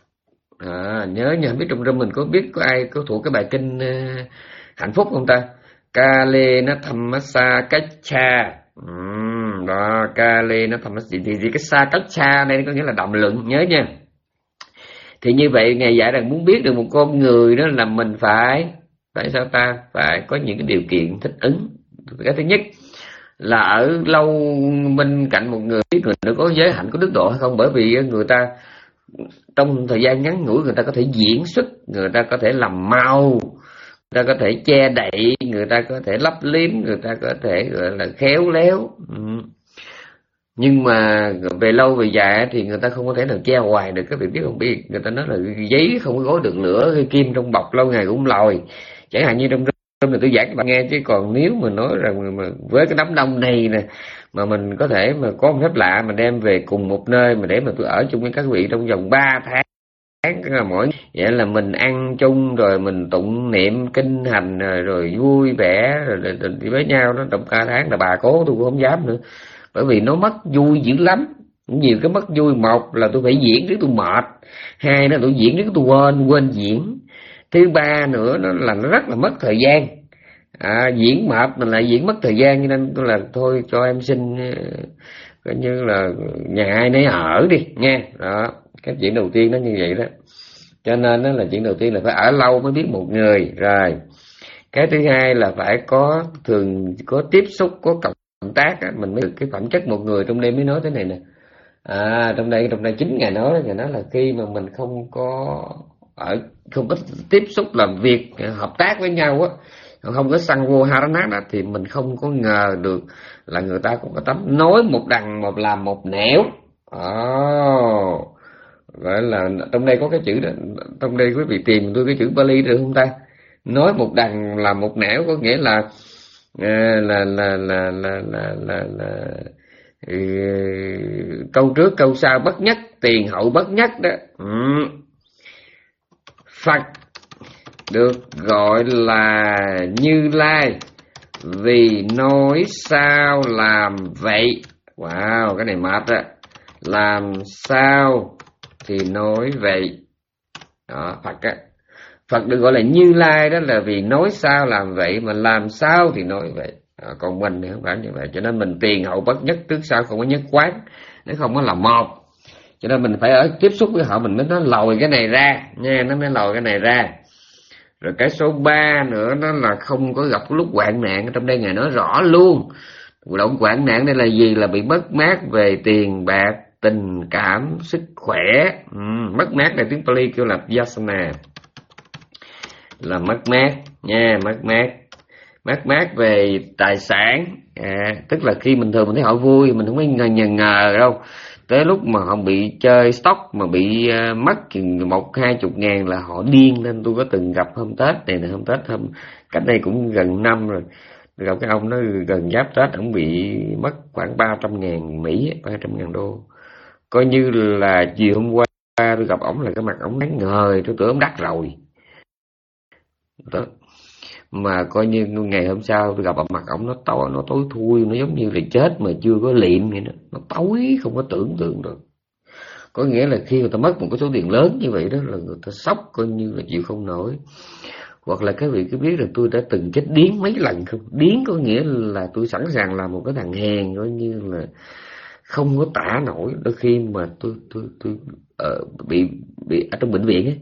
À, nhớ nha, biết trong râm mình có biết có ai có thuộc cái bài kinh uh, hạnh phúc không ta? Ca lê nó thăm sa cách cha. Uhm, đó, ca lê nó thăm thì, thì, thì cái sa cách cha đây có nghĩa là đàm luận, nhớ nha. Thì như vậy Ngài dạy rằng muốn biết được một con người đó là mình phải phải sao ta? Phải có những cái điều kiện thích ứng. Cái thứ nhất là ở lâu bên cạnh một người, biết người nó có giới hạnh, có đức độ hay không, bởi vì người ta trong thời gian ngắn ngủi người ta có thể diễn xuất, người ta có thể làm mau, người ta có thể che đậy, người ta có thể lấp liếm, người ta có thể gọi là khéo léo. Ừ. Nhưng mà về lâu về dài thì người ta không có thể nào che hoài được. Các vị biết không biết, người ta nói là giấy không có gói được lửa, cái kim trong bọc lâu ngày cũng lòi. Chẳng hạn như trong trong này tôi giảng cho bạn nghe, chứ còn nếu mà nói rằng mà với cái đám đông này nè mà mình có thể mà có một phép lạ mà đem về cùng một nơi mà để mà tôi ở chung với các vị trong vòng ba tháng, là mỗi vậy là mình ăn chung rồi mình tụng niệm kinh hành rồi, rồi vui vẻ rồi, rồi, rồi với nhau đó trong ba tháng là bà cố tôi cũng không dám nữa, bởi vì nó mất vui dữ lắm. Nhiều cái mất vui, một là tôi phải diễn trước tôi mệt, hai là tôi diễn trước tôi quên quên diễn, thứ ba nữa nó là nó rất là mất thời gian. À, diễn mệt mình lại diễn mất thời gian, cho nên tôi là thôi cho em xin coi như là nhà ai nấy ở đi nha. Đó, cái chuyện đầu tiên nó như vậy đó. Cho nên đó là chuyện đầu tiên là phải ở lâu mới biết một người. Rồi cái thứ hai là phải có thường có tiếp xúc, có cộng tác á, mình mới được cái phẩm chất một người. Trong đây mới nói thế này nè. À, trong đây trong đây chính Ngài nói, Ngài nói là khi mà mình không có ở không có tiếp xúc làm việc hợp tác với nhau á, không có săn vô haranát á, thì mình không có ngờ được là người ta cũng có tấm nói một đằng một làm một nẻo. Oh, gọi là trong đây có cái chữ đó, trong đây quý vị tìm tôi cái chữ Pali được không ta? Nói một đằng làm một nẻo có nghĩa là là là là là là là, là, là ừ, câu trước câu sau bất nhất, tiền hậu bất nhất đó. Ừ. Phật được gọi là Như Lai vì nói sao làm vậy. Wow, cái này mệt á. Làm sao thì nói vậy. Đó, Phật á. Phật được gọi là Như Lai đó là vì nói sao làm vậy, mà làm sao thì nói vậy. À, còn mình thì không phải như vậy. Cho nên mình tiền hậu bất nhất, trước sau không có nhất quán, nó không có là một. Cho nên mình phải ở tiếp xúc với họ mình mới nó lòi cái này ra nha, nó mới lòi cái này ra. Rồi cái số ba nữa đó là không có gặp lúc hoạn nạn. Trong đây Ngài nói rõ luôn. Động hoạn nạn đây là gì? Là bị mất mát về tiền bạc, tình cảm, sức khỏe. Ừ, mất mát này tiếng Pali kêu là yasana, là mất mát nha, mất mát. Mất mát về tài sản. À, tức là khi mình thường mình thấy họ vui, mình không có ngờ, ngờ, ngờ đâu. Tới lúc mà họ bị chơi stock mà bị uh, mất một hai chục ngàn là họ điên lên. Tôi có từng gặp hôm Tết này nè, hôm Tết hôm cách đây cũng gần năm rồi, gặp cái ông nó gần giáp Tết, ông bị mất khoảng ba trăm ngàn Mỹ, ba trăm ngàn đô. Coi như là chiều hôm qua tôi gặp ổng là cái mặt ổng đáng ngời, tôi tưởng ổng đắt rồi đó. Mà coi như ngày hôm sau tôi gặp mặt ổng, nó tối nó tối thui, nó giống như là chết mà chưa có liệm vậy đó, nó tối không có tưởng tượng được. Có nghĩa là khi người ta mất một cái số tiền lớn như vậy đó là người ta sốc, coi như là chịu không nổi. Hoặc là các vị cứ biết là tôi đã từng chết điếng mấy lần không? Điếng có nghĩa là tôi sẵn sàng làm một cái thằng hèn, coi như là không có tả nổi. Đôi khi mà tôi tôi tôi uh, bị bị ở trong bệnh viện ấy.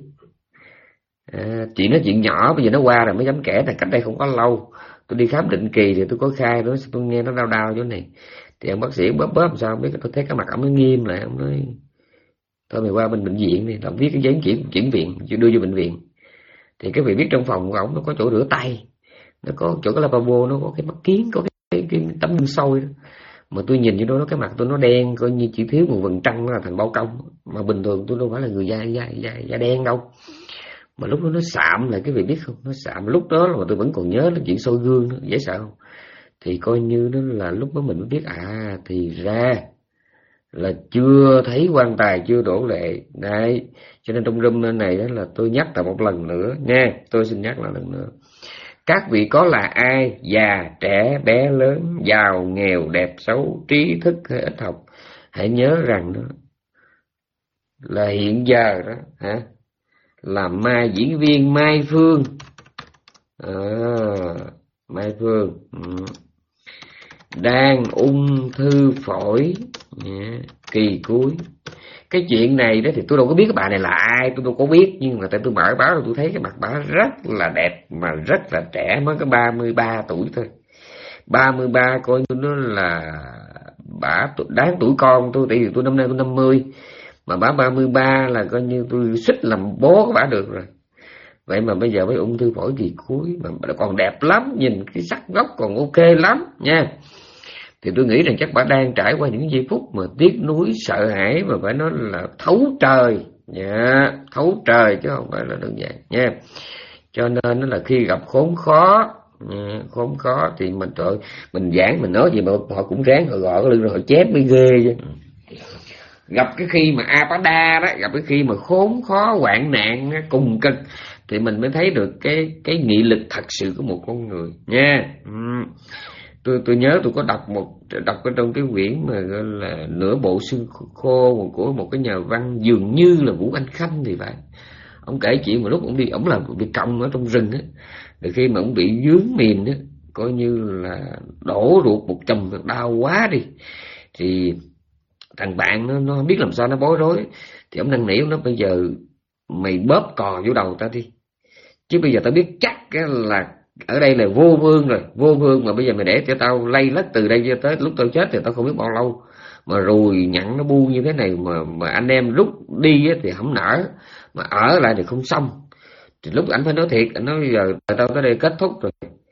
À, chuyện nói chuyện nhỏ bây giờ nó qua rồi mới dám kể, là cách đây không có lâu tôi đi khám định kỳ thì tôi có khai đó, tôi nghe nó đau đau chỗ này thì ông bác sĩ bóp bóp làm sao biết, tôi thấy cái mặt ông nó nghiêm lại, ông nói thôi mày qua bên bệnh viện đi, ông viết cái giấy chuyển chuyển viện đưa vô bệnh viện. Thì cái vị biết trong phòng của ổng nó có chỗ rửa tay, nó có chỗ cái lavabo, nó có cái mắt kiến, có cái, cái, cái tấm gương soi đó. Mà tôi nhìn vô đó, cái mặt tôi nó đen, coi như chỉ thiếu một vầng trăng là thành bao công. Mà bình thường tôi đâu phải là người da da da, da đen đâu. Mà lúc đó nó sạm lại, cái vị biết không, nó sạm. Lúc đó mà tôi vẫn còn nhớ là chuyện soi gương đó, dễ sợ không? Thì coi như đó là lúc đó mình mới biết à, thì ra là chưa thấy quan tài chưa đổ lệ đấy. Cho nên trong room này đó là tôi nhắc lại một lần nữa nha, tôi xin nhắc lại lần nữa. Các vị có là ai, già, trẻ, bé, lớn, giàu, nghèo, đẹp, xấu, trí thức hay ít học, hãy nhớ rằng đó là hiện giờ đó hả, là mai diễn viên Mai Phương, à, Mai Phương ừ. đang ung thư phổi yeah, kỳ cuối. Cái chuyện này đó thì tôi đâu có biết cái bà này là ai, tôi đâu có biết, nhưng mà tại tôi mở báo rồi tôi thấy cái mặt bà rất là đẹp mà rất là trẻ, mới có ba mươi ba tuổi thôi. ba mươi ba coi như nó là bà đáng tuổi con tôi, tại vì tôi năm nay tôi năm mươi, mà bà ba mươi ba là coi như tôi xích làm bố của bà được rồi. Vậy mà bây giờ với ung thư phổi kỳ cuối mà bà còn đẹp lắm, nhìn cái sắc gốc còn ok lắm nha. Thì tôi nghĩ rằng chắc bà đang trải qua những giây phút mà tiếc nuối, sợ hãi, mà phải nói là thấu trời nha, thấu trời chứ không phải là đơn giản nha. Cho nên nó là khi gặp khốn khó, khốn khó thì mình tội mình giảng mình nói gì mà họ cũng ráng họ gọi cái lưng rồi họ chép mới ghê chứ. Gặp cái khi mà Apada đó, gặp cái khi mà khốn khó hoạn nạn cùng cực thì mình mới thấy được cái cái nghị lực thật sự của một con người nha. Ừ. Tôi tôi nhớ tôi có đọc một đọc ở trong cái quyển mà gọi là Nửa bộ xương khô của một cái nhà văn dường như là Vũ Anh Khanh thì phải. Ông kể chuyện mà lúc ông đi, ông làm việc công ở trong rừng á, rồi khi mà ông bị dướng mìn á, coi như là đổ ruột một chùm, đau quá đi, thì thằng bạn nó nó không biết làm sao, nó bối rối, thì ông năn nỉ nó, bây giờ mày bóp cò vô đầu ta đi, chứ bây giờ tao biết chắc là ở đây là vô vương rồi, vô vương mà bây giờ mày để cho tao lay lết từ đây cho tới lúc tao chết thì tao không biết bao lâu, mà rồi nhặn nó bu như thế này mà mà anh em rút đi thì không nở, mà ở lại thì không xong. Thì lúc anh phải nói thiệt, anh nói bây giờ tao tới đây kết thúc rồi,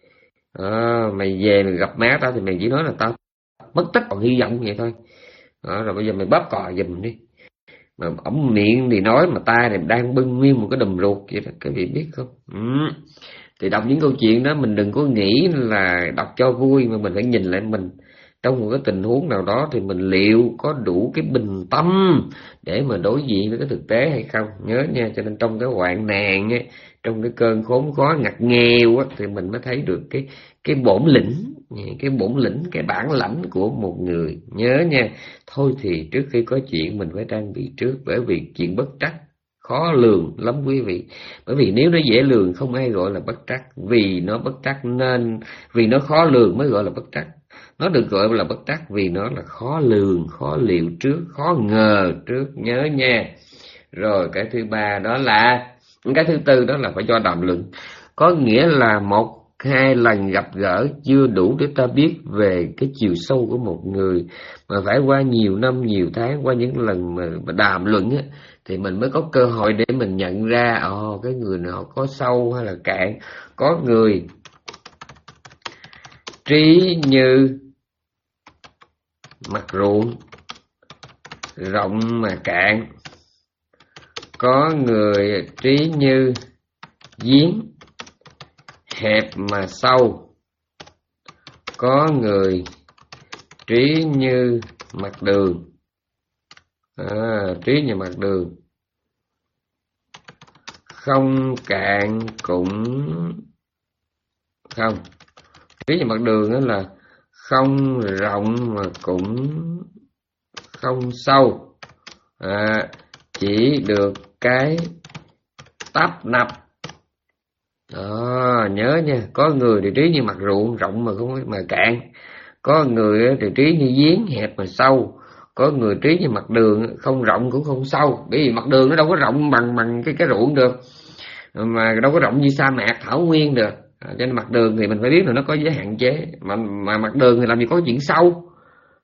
à, mày về mày gặp má tao thì mày chỉ nói là tao mất tích còn hy vọng vậy thôi, à, rồi bây giờ mày bóp cò giùm đi. Mà ổng miệng thì nói mà tay thì đang bưng nguyên một cái đùm ruột vậy đó, các vị biết không? Ừ. Thì đọc những câu chuyện đó mình đừng có nghĩ là đọc cho vui, mà mình phải nhìn lại mình trong một cái tình huống nào đó thì mình liệu có đủ cái bình tâm để mà đối diện với cái thực tế hay không. Nhớ nha, cho nên trong cái hoạn nạn ấy, trong cái cơn khốn khó ngặt nghèo á, thì mình mới thấy được cái cái bổn lĩnh, cái bổn lĩnh, cái bản lãnh của một người. Nhớ nha. Thôi thì trước khi có chuyện mình phải trang bị trước, bởi vì chuyện bất trắc khó lường lắm quý vị. Bởi vì nếu nó dễ lường không ai gọi là bất trắc, vì nó bất trắc nên vì nó khó lường mới gọi là bất trắc. Nó được gọi là bất trắc vì nó là khó lường, khó liệu trước, khó ngờ trước. Nhớ nha. Rồi cái thứ ba đó là, cái thứ tư đó là phải cho đàm luận. Có nghĩa là một hai lần gặp gỡ chưa đủ để ta biết về cái chiều sâu của một người, mà phải qua nhiều năm, nhiều tháng, qua những lần mà, mà đàm luận á, thì mình mới có cơ hội để mình nhận ra ồ, cái người nào có sâu hay là cạn. Có người trí như mặt ruộng, rộng mà cạn. Có người trí như giếng, hẹp mà sâu. Có người trí như mặt đường, à, trí như mặt đường, không cạn cũng không. Trí như mặt đường đó là không rộng mà cũng không sâu, à, chỉ được cái tấp nập. Đó, nhớ nha. Có người thì trí như mặt ruộng, rộng mà không mà cạn. Có người thì trí như giếng, hẹp mà sâu. Có người trí như mặt đường, không rộng cũng không sâu. Bởi vì mặt đường nó đâu có rộng bằng bằng cái cái ruộng được, mà đâu có rộng như sa mạc thảo nguyên được. À, cho nên mặt đường thì mình phải biết là nó có giới hạn chế. Mà mà mặt đường thì làm gì có chuyện sâu.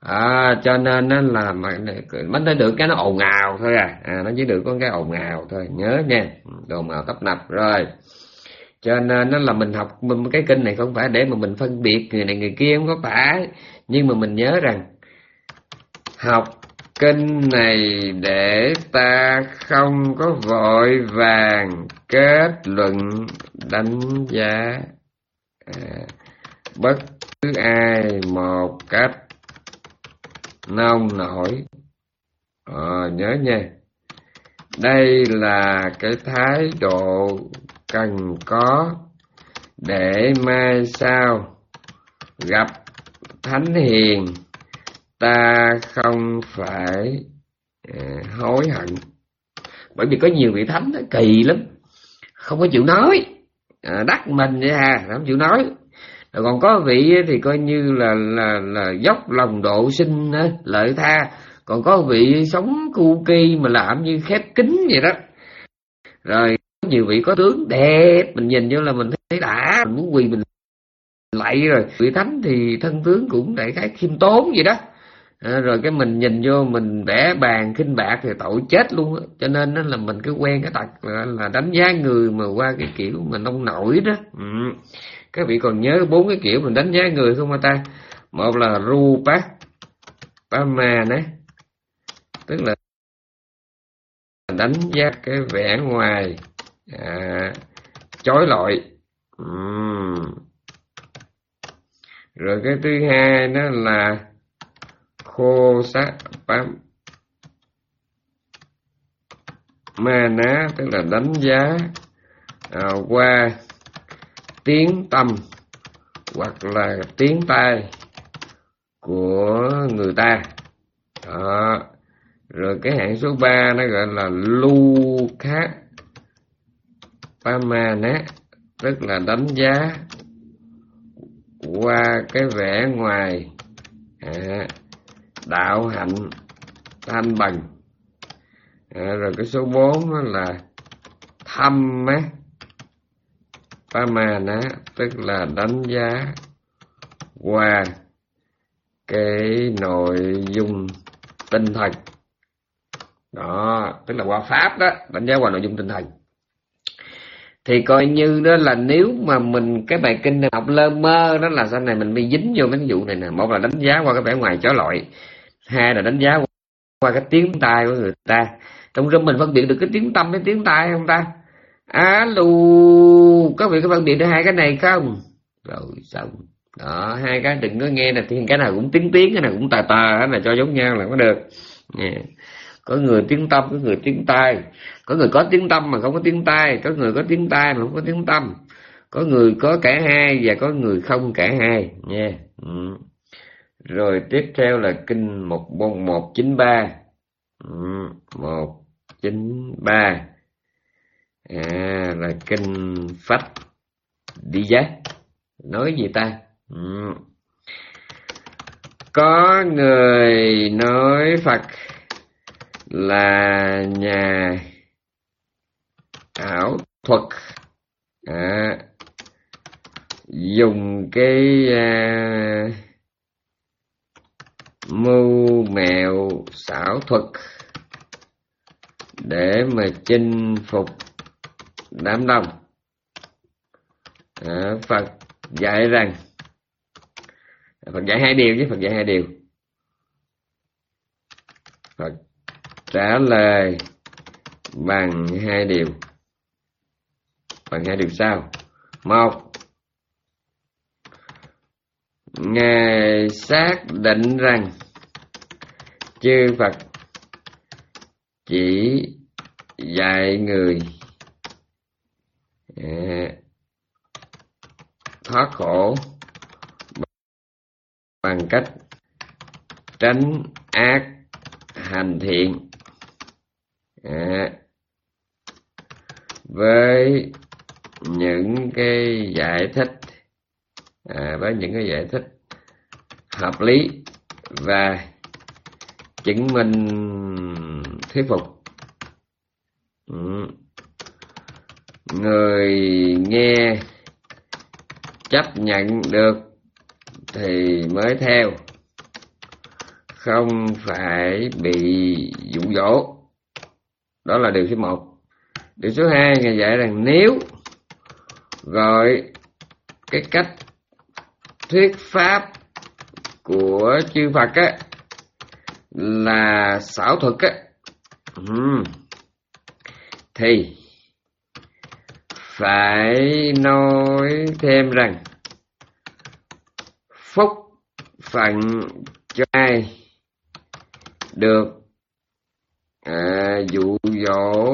À, cho nên nó là mới thấy được cái nó ồn ào thôi à. à nó chỉ được có cái ồn ào thôi, nhớ nha, ồn ào tấp nập rồi. Cho nên nó là mình học cái kinh này không phải để mà mình phân biệt người này người kia, không có phải, nhưng mà mình nhớ rằng học kinh này để ta không có vội vàng kết luận đánh giá à, bất cứ ai một cách nông nổi. Ờ, nhớ nha, đây là cái thái độ cần có để mai sau gặp thánh hiền ta không phải à, hối hận. Bởi vì có nhiều vị thánh đó, kỳ lắm, không có chịu nói, à, đắc mình vậy hà, không chịu nói. Rồi còn có vị thì coi như là là là dốc lòng độ sinh lợi tha, còn có vị sống cu ki mà làm như khép kín vậy đó. Rồi nhiều vị có tướng đẹp, mình nhìn vô là mình thấy đã, mình muốn quỳ mình lạy. Rồi vị thánh thì thân tướng cũng đại khái khiêm tốn vậy đó. À, rồi cái mình nhìn vô mình vẽ bàn khinh bạc thì tội chết luôn á. Cho nên đó là mình cứ quen cái tật là, là đánh giá người mà qua cái kiểu mà nông nổi đó. Ừ. Các vị còn nhớ bốn cái kiểu mình đánh giá người không hả ta? Một là rupa pamana, tức là đánh giá cái vẻ ngoài à, chói lọi. Uhm. Rồi cái thứ hai đó là khô sát pam mana, tức là đánh giá à, qua tiếng tâm hoặc là tiếng tai của người ta đó. Rồi cái hạng số ba nó gọi là lukha pamana, tức là đánh giá qua cái vẻ ngoài à, đạo hạnh thanh bằng. À, rồi cái số bốn là thâm á pamana, tức là đánh giá qua cái nội dung tinh thần đó, tức là qua pháp đó, đánh giá qua nội dung tinh thần. Thì coi như đó là nếu mà mình cái bài kinh này học lơ mơ đó là sau này mình bị dính vô cái vụ này nè. Một là đánh giá qua cái vẻ ngoài chói lọi, hai là đánh giá qua cái tiếng tai của người ta. Trong râm mình phân biệt được cái tiếng tâm với tiếng tai không ta? Alo, có vị có phân biệt được hai cái này không? Rồi xong đó, hai cái đừng có nghe là cái nào cũng tiếng tiếng, cái nào cũng tà tà, cái này cho giống nhau là có được. Yeah. Có người tiếng tâm, có người tiếng tai, có người có tiếng tâm mà không có tiếng tai, có người có tiếng tai mà không có tiếng tâm, có người có cả hai và có người không cả hai nha. Yeah. Ừ. Rồi tiếp theo là kinh một một chín ba. Ừ. một chín ba à, là kinh phách đi giác. Nói gì ta? Ừ. Có người nói Phật là nhà ảo thuật à, dùng cái à, mưu mẹo xảo thuật để mà chinh phục đám đông. à, Phật dạy rằng, Phật dạy hai điều chứ, Phật dạy hai điều. Phật trả lời bằng hai điều. Bằng hai điều sau. Một, Ngài xác định rằng chư Phật chỉ dạy người à, thoát khổ bằng cách tránh ác hành thiện à, với những cái giải thích à, với những cái giải thích hợp lý và chứng minh thuyết phục. Ừ. Người nghe chấp nhận được thì mới theo, không phải bị dụ dỗ. Đó là điều số một. Điều số hai, Ngài dạy rằng nếu gọi cái cách thuyết pháp của chư Phật á là xảo thuật á, uhm, thì phải nói thêm rằng phúc phận cho ai được à, dụ dỗ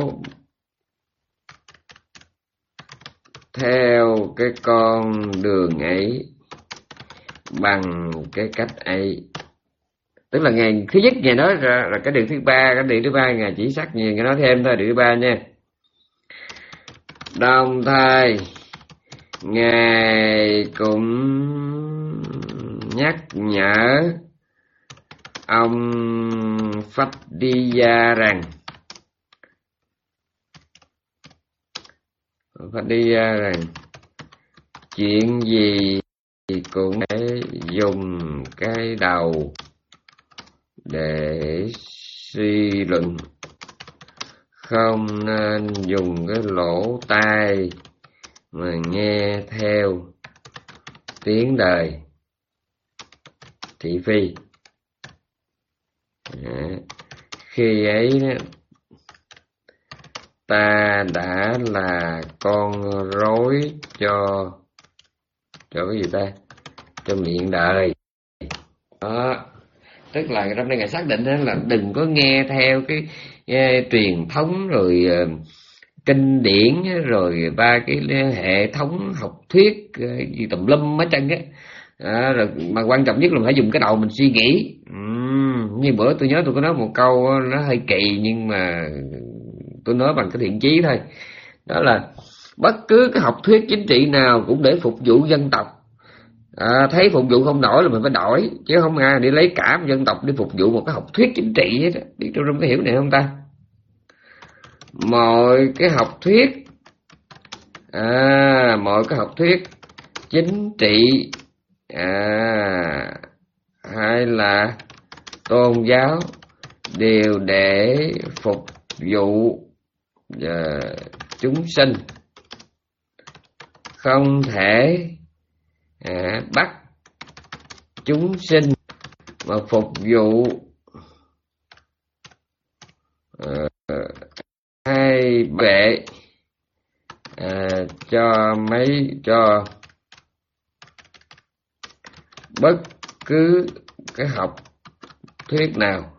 theo cái con đường ấy bằng cái cách ấy. Tức là ngày thứ nhất Ngài nói ra là cái điều thứ ba, cái điều thứ ba Ngài chỉ xác nhiều, Ngài nói thêm thôi, điều thứ ba nha. Đồng thời Ngài cũng nhắc nhở ông Phách Đi Gia rằng Phách Đi Gia rằng chuyện gì cũng phải dùng cái đầu để suy luận, không nên dùng cái lỗ tai mà nghe theo tiếng đời thị phi. À, khi ấy ta đã là con rối cho cho cái gì ta cho miệng đời. Đó, tức là trong đây Ngài xác định là đừng có nghe theo cái, cái truyền thống rồi uh, kinh điển rồi ba cái hệ thống học thuyết uh, gì tùm lum hết trơn á. À, rồi mà quan trọng nhất là phải dùng cái đầu mình suy nghĩ. uhm, như bữa tôi nhớ tôi có nói một câu nó hơi kỳ nhưng mà tôi nói bằng cái thiện chí thôi, đó là bất cứ cái học thuyết chính trị nào cũng để phục vụ dân tộc. À, thấy phục vụ không nổi là mình phải đổi, chứ không ai đi lấy cả một dân tộc để phục vụ một cái học thuyết chính trị hết. Biết trong cái hiểu này không ta? Mọi cái học thuyết à, mọi cái học thuyết chính trị à, hay là tôn giáo đều để phục vụ uh, chúng sinh, không thể à, bắt chúng sinh mà phục vụ uh, hay vệ à, cho mấy cho bất cứ cái học thuyết nào.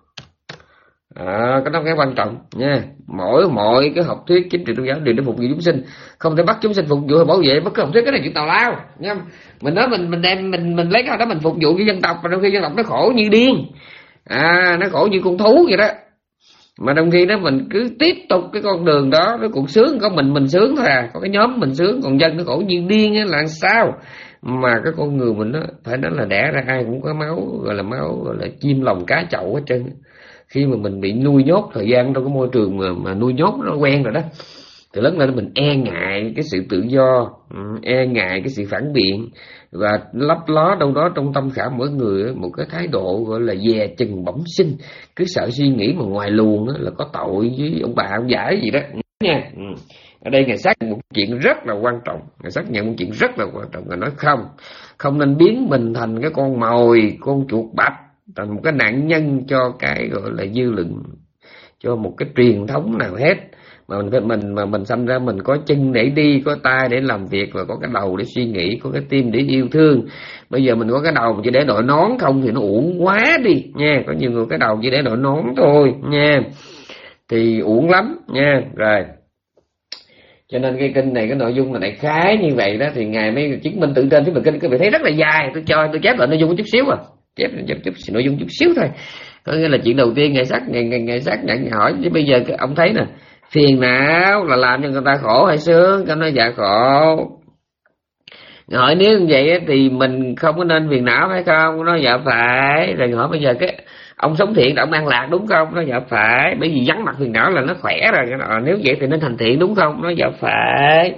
À, cái đó cái quan trọng nha. Mỗi mọi cái học thuyết chính trị tôn giáo đều để phục vụ chúng sinh, không thể bắt chúng sinh phục vụ hay bảo vệ bất cứ học thuyết. Cái này chuyện tào lao nha. Mình nói mình mình đem mình mình lấy cái đó mình phục vụ cho dân tộc, mà trong khi dân tộc nó khổ như điên, à nó khổ như con thú vậy đó. Mà trong khi đó mình cứ tiếp tục cái con đường đó, nó cũng sướng, có mình mình sướng thôi à, có cái nhóm mình sướng, còn dân nó khổ như điên á là sao? Mà cái con người mình đó phải nói là đẻ ra ai cũng có máu, gọi là máu gọi là chim lồng cá chậu hết trơn. Khi mà mình bị nuôi nhốt thời gian trong cái môi trường mà, mà nuôi nhốt nó quen rồi đó, từ lớn lên mình e ngại cái sự tự do, e ngại cái sự phản biện, và lấp ló đâu đó trong tâm khảm mỗi người một cái thái độ gọi là dè chừng bẩm sinh, cứ sợ suy nghĩ mà ngoài luồng là có tội với ông bà ông giải gì đó nha. Ở đây Ngài xác nhận một chuyện rất là quan trọng, Ngài xác nhận một chuyện rất là quan trọng, Ngài nói không không nên biến mình thành cái con mồi, con chuột bạch, thành một cái nạn nhân cho cái gọi là dư luận, cho một cái truyền thống nào hết. Mà mình mình mà mình sanh ra mình có chân để đi, có tay để làm việc, và có cái đầu để suy nghĩ, có cái tim để yêu thương. Bây giờ mình có cái đầu mà chỉ để đội nón không thì nó uổng quá đi nha. Có nhiều người cái đầu chỉ để đội nón thôi nha, thì uổng lắm nha. Rồi cho nên cái kinh này cái nội dung là đại khái như vậy đó, thì Ngài mới chứng minh tự trên phía kinh. Các vị thấy rất là dài, tôi cho tôi chép lại nội dung một chút xíu à, chép chút, chút nội dung chút xíu thôi. Có nghĩa là chuyện đầu tiên Ngài xác ngày ngày ngày xác nhận hỏi chứ bây giờ ông thấy nè, phiền não là làm cho người ta khổ hay sướng? Cái nói dạ khổ. Hỏi nếu như vậy thì mình không có nên phiền não phải không? Nói dạ phải. Rồi hỏi bây giờ cái ông sống thiện là ông an lạc đúng không? Nói dạ phải. Bởi vì vắng mặt phiền não là nó khỏe rồi. À, nếu vậy thì nên thành thiện đúng không? Nói dạ phải.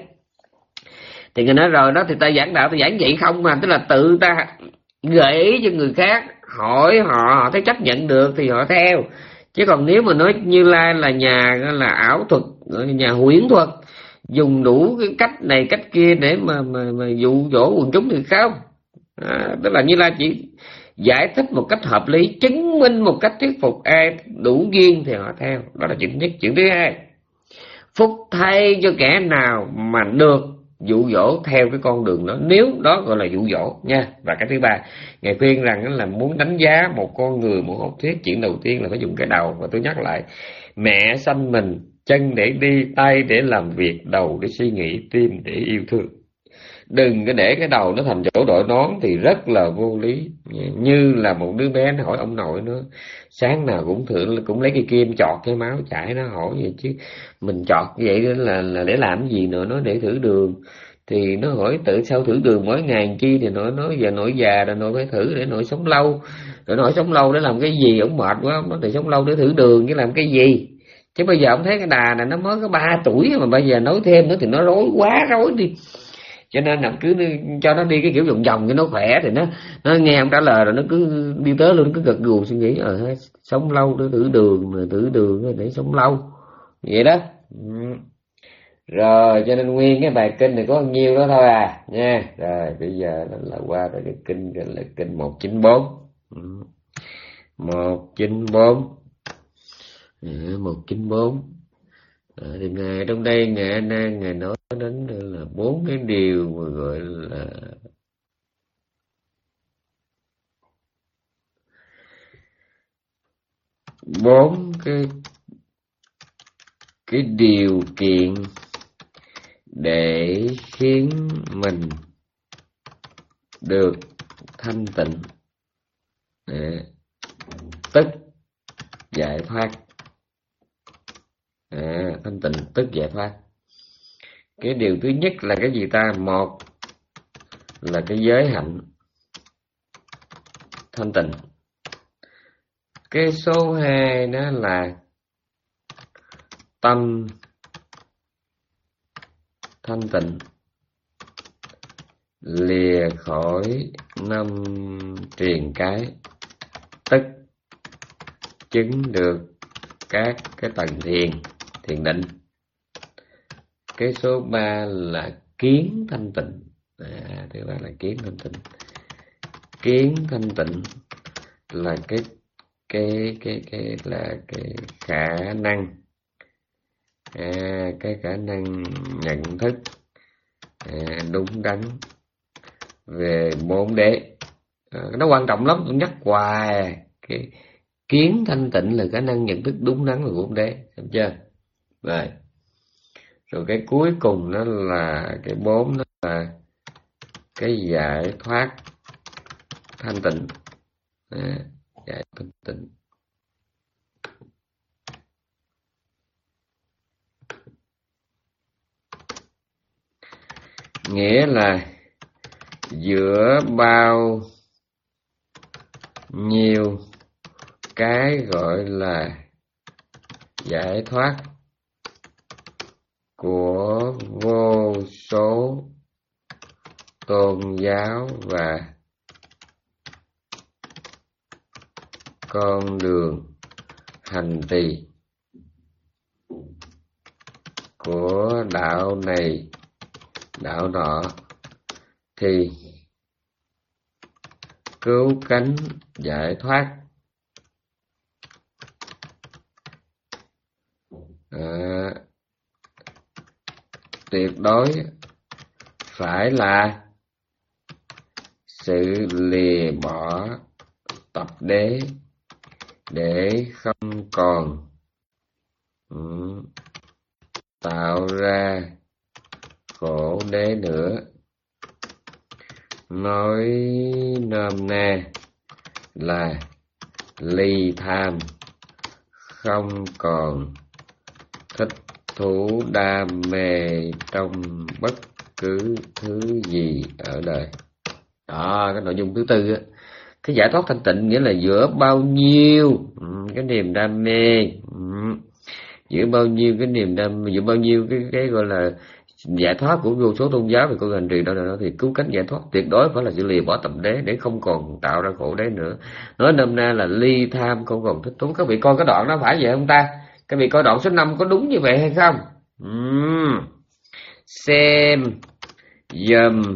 Thì người nói rồi đó, thì ta giảng đạo ta giảng vậy không mà, tức là tự ta gợi ý cho người khác hỏi họ, họ thấy chấp nhận được thì họ theo. Chứ còn nếu mà nói Như Lai là nhà là ảo thuật, nhà huyễn thuật, dùng đủ cái cách này cách kia để mà mà, mà dụ dỗ quần chúng thì không. À, tức là Như Lai chỉ giải thích một cách hợp lý, chứng minh một cách thuyết phục, ai đủ duyên thì họ theo. Đó là chuyện nhất. Chuyện thứ hai, phúc thay cho kẻ nào mà được dụ dỗ theo cái con đường đó, nếu đó gọi là dụ dỗ nha. Và cái thứ ba, Ngài khuyên rằng là muốn đánh giá một con người, một học thuyết, chuyện đầu tiên là phải dùng cái đầu. Và tôi nhắc lại, mẹ sanh mình, chân để đi, tay để làm việc, đầu để suy nghĩ, tim để yêu thương. Đừng có để cái đầu nó thành chỗ đội nón thì rất là vô lý. Như là một đứa bé nó hỏi ông nội nó sáng nào cũng thử cũng lấy cây kim chọt cái máu chảy, nó hỏi vậy chứ mình chọt vậy là là để làm cái gì nữa? Nó để thử đường. Thì nó hỏi tự sao thử đường mỗi ngày chi, thì nó nói giờ nội già rồi nội phải thử để nội sống lâu. Rồi nội sống lâu để làm cái gì? Ông mệt quá, ông nói thì sống lâu để thử đường chứ làm cái gì. Chứ bây giờ ông thấy cái đà này nó mới có ba tuổi mà bây giờ nói thêm nữa thì nó rối quá rối đi. Cho nên là cứ cho nó đi cái kiểu vòng vòng cho nó khỏe, thì nó nó nghe ông trả lời rồi nó cứ đi tới luôn, nó cứ gật gù suy nghĩ ờ à, sống lâu để thử đường, mà thử đường để sống lâu vậy đó. Ừ. Rồi cho nên nguyên cái bài kinh này có bao nhiêu đó thôi à nha. Rồi bây giờ là qua tới cái kinh gọi là kinh một chín bốn. Ừ. một chín bốn. Ừ, một chín bốn. À, thì ngài trong đây ngài Na ngài nói đến là bốn cái điều mà gọi là bốn cái cái điều kiện để khiến mình được thanh tịnh, à, tức giải thoát. À, thanh tịnh tức giải thoát. Cái điều thứ nhất là cái gì ta? Một là cái giới hạnh thanh tịnh. Cái số hai đó là tâm thanh tịnh, lìa khỏi năm triền cái, tức chứng được các cái tầng thiền, thiền định. Cái số ba là kiến thanh tịnh. À, thứ ba là kiến thanh tịnh. Kiến thanh tịnh là cái cái cái cái là cái khả năng, à, cái khả năng nhận thức à, đúng đắn về bốn đế. À, nó quan trọng lắm, tôi nhắc hoài. Cái kiến thanh tịnh là khả năng nhận thức đúng đắn về bốn đế, hiểu chưa? Rồi. Rồi cái cuối cùng đó là cái bốn, đó là cái giải thoát thanh tịnh. À, giải thanh tịnh. Nghĩa là giữa bao nhiêu cái gọi là giải thoát của vô số tôn giáo và con đường hành trì của đạo này đạo nọ, thì cứu cánh giải thoát à, tuyệt đối phải là sự lìa bỏ tập đế để không còn ừ, tạo ra khổ đế nữa. Nói nôm na là ly tham, không còn thích thú đam mê trong bất cứ thứ gì ở đời. Đó, cái nội dung thứ tư á. Cái giải thoát thanh tịnh nghĩa là giữa bao nhiêu ừ, cái niềm đam mê, ừ, giữa bao nhiêu cái niềm đam mê, giữa bao nhiêu cái cái gọi là giải thoát của vô số tôn giáo về con hành trì đó, đó thì cứu cánh giải thoát tuyệt đối phải là sự lìa bỏ tập đế để không còn tạo ra khổ đế nữa. Nói nôm na là ly tham không còn thích thú. Các vị coi cái đoạn đó phải vậy không ta? Các vị coi đoạn số năm có đúng như vậy hay không? Uhm. Xem dùm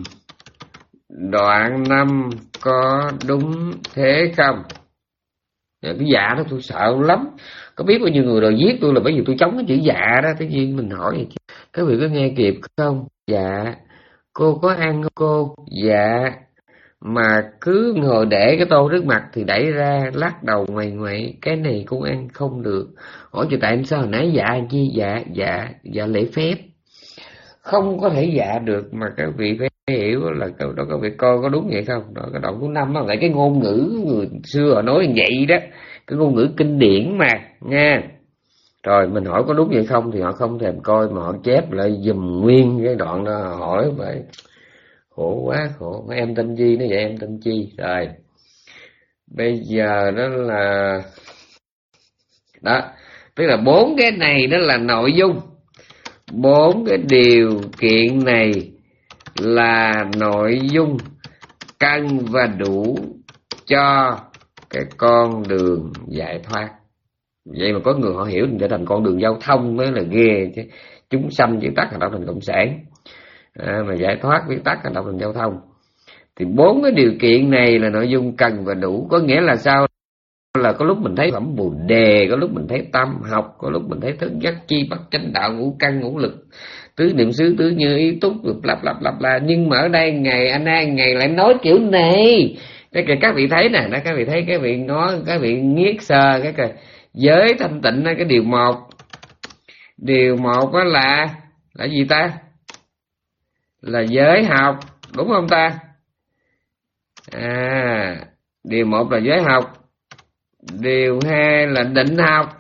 đoạn năm có đúng thế không? Cái dạ đó tôi sợ lắm. Có biết bao nhiêu người rồi giết tôi là bởi vì tôi chống cái chữ dạ đó. Thế nhiên mình hỏi vậy. Các vị có nghe kịp không? Dạ. Cô có ăn không cô? Dạ. Mà cứ ngồi để cái tô trước mặt thì đẩy ra lắc đầu ngoầy ngoậy. Cái này cũng ăn không được. Hỏi cho tại sao hồi nãy dạ chi? Dạ, dạ, dạ lễ phép. Không có thể dạ được mà các vị phải hiểu là cái đó các vị coi có đúng vậy không? Đó, cái đoạn thứ năm là cái ngôn ngữ người xưa họ nói như vậy đó. Cái ngôn ngữ kinh điển mà nha. Rồi mình hỏi có đúng vậy không thì họ không thèm coi mà họ chép lại dùm nguyên cái đoạn đó hỏi vậy. Khổ quá khổ. Em tên Chi nó vậy em tên Chi. Rồi bây giờ đó là đó, tức là bốn cái này đó là nội dung. Bốn cái điều kiện này là nội dung cần và đủ cho cái con đường giải thoát. Vậy mà có người họ hiểu trở thành con đường giao thông mới là ghê chứ. Chúng sanh viết tắt hành động thành cộng sản, à, mà giải thoát viết tắt hành động thành giao thông. Thì bốn cái điều kiện này là nội dung cần và đủ. Có nghĩa là sao? Là có lúc mình thấy phẩm Bồ Đề, có lúc mình thấy tâm học, có lúc mình thấy thức giác chi bất chánh đạo, ngũ căn ngũ lực, tứ niệm xứ, tứ như ý túc, lặp lặp lặp là. Nhưng mà ở đây ngày anh An ngày lại nói kiểu này. Cái các vị thấy nè, các vị thấy cái vị nói, các vị nghiết sơ cái cái giới thanh tịnh cái điều một. Điều một đó là là gì ta? Là giới học, đúng không ta? À, điều một là giới học. Điều hai là định học.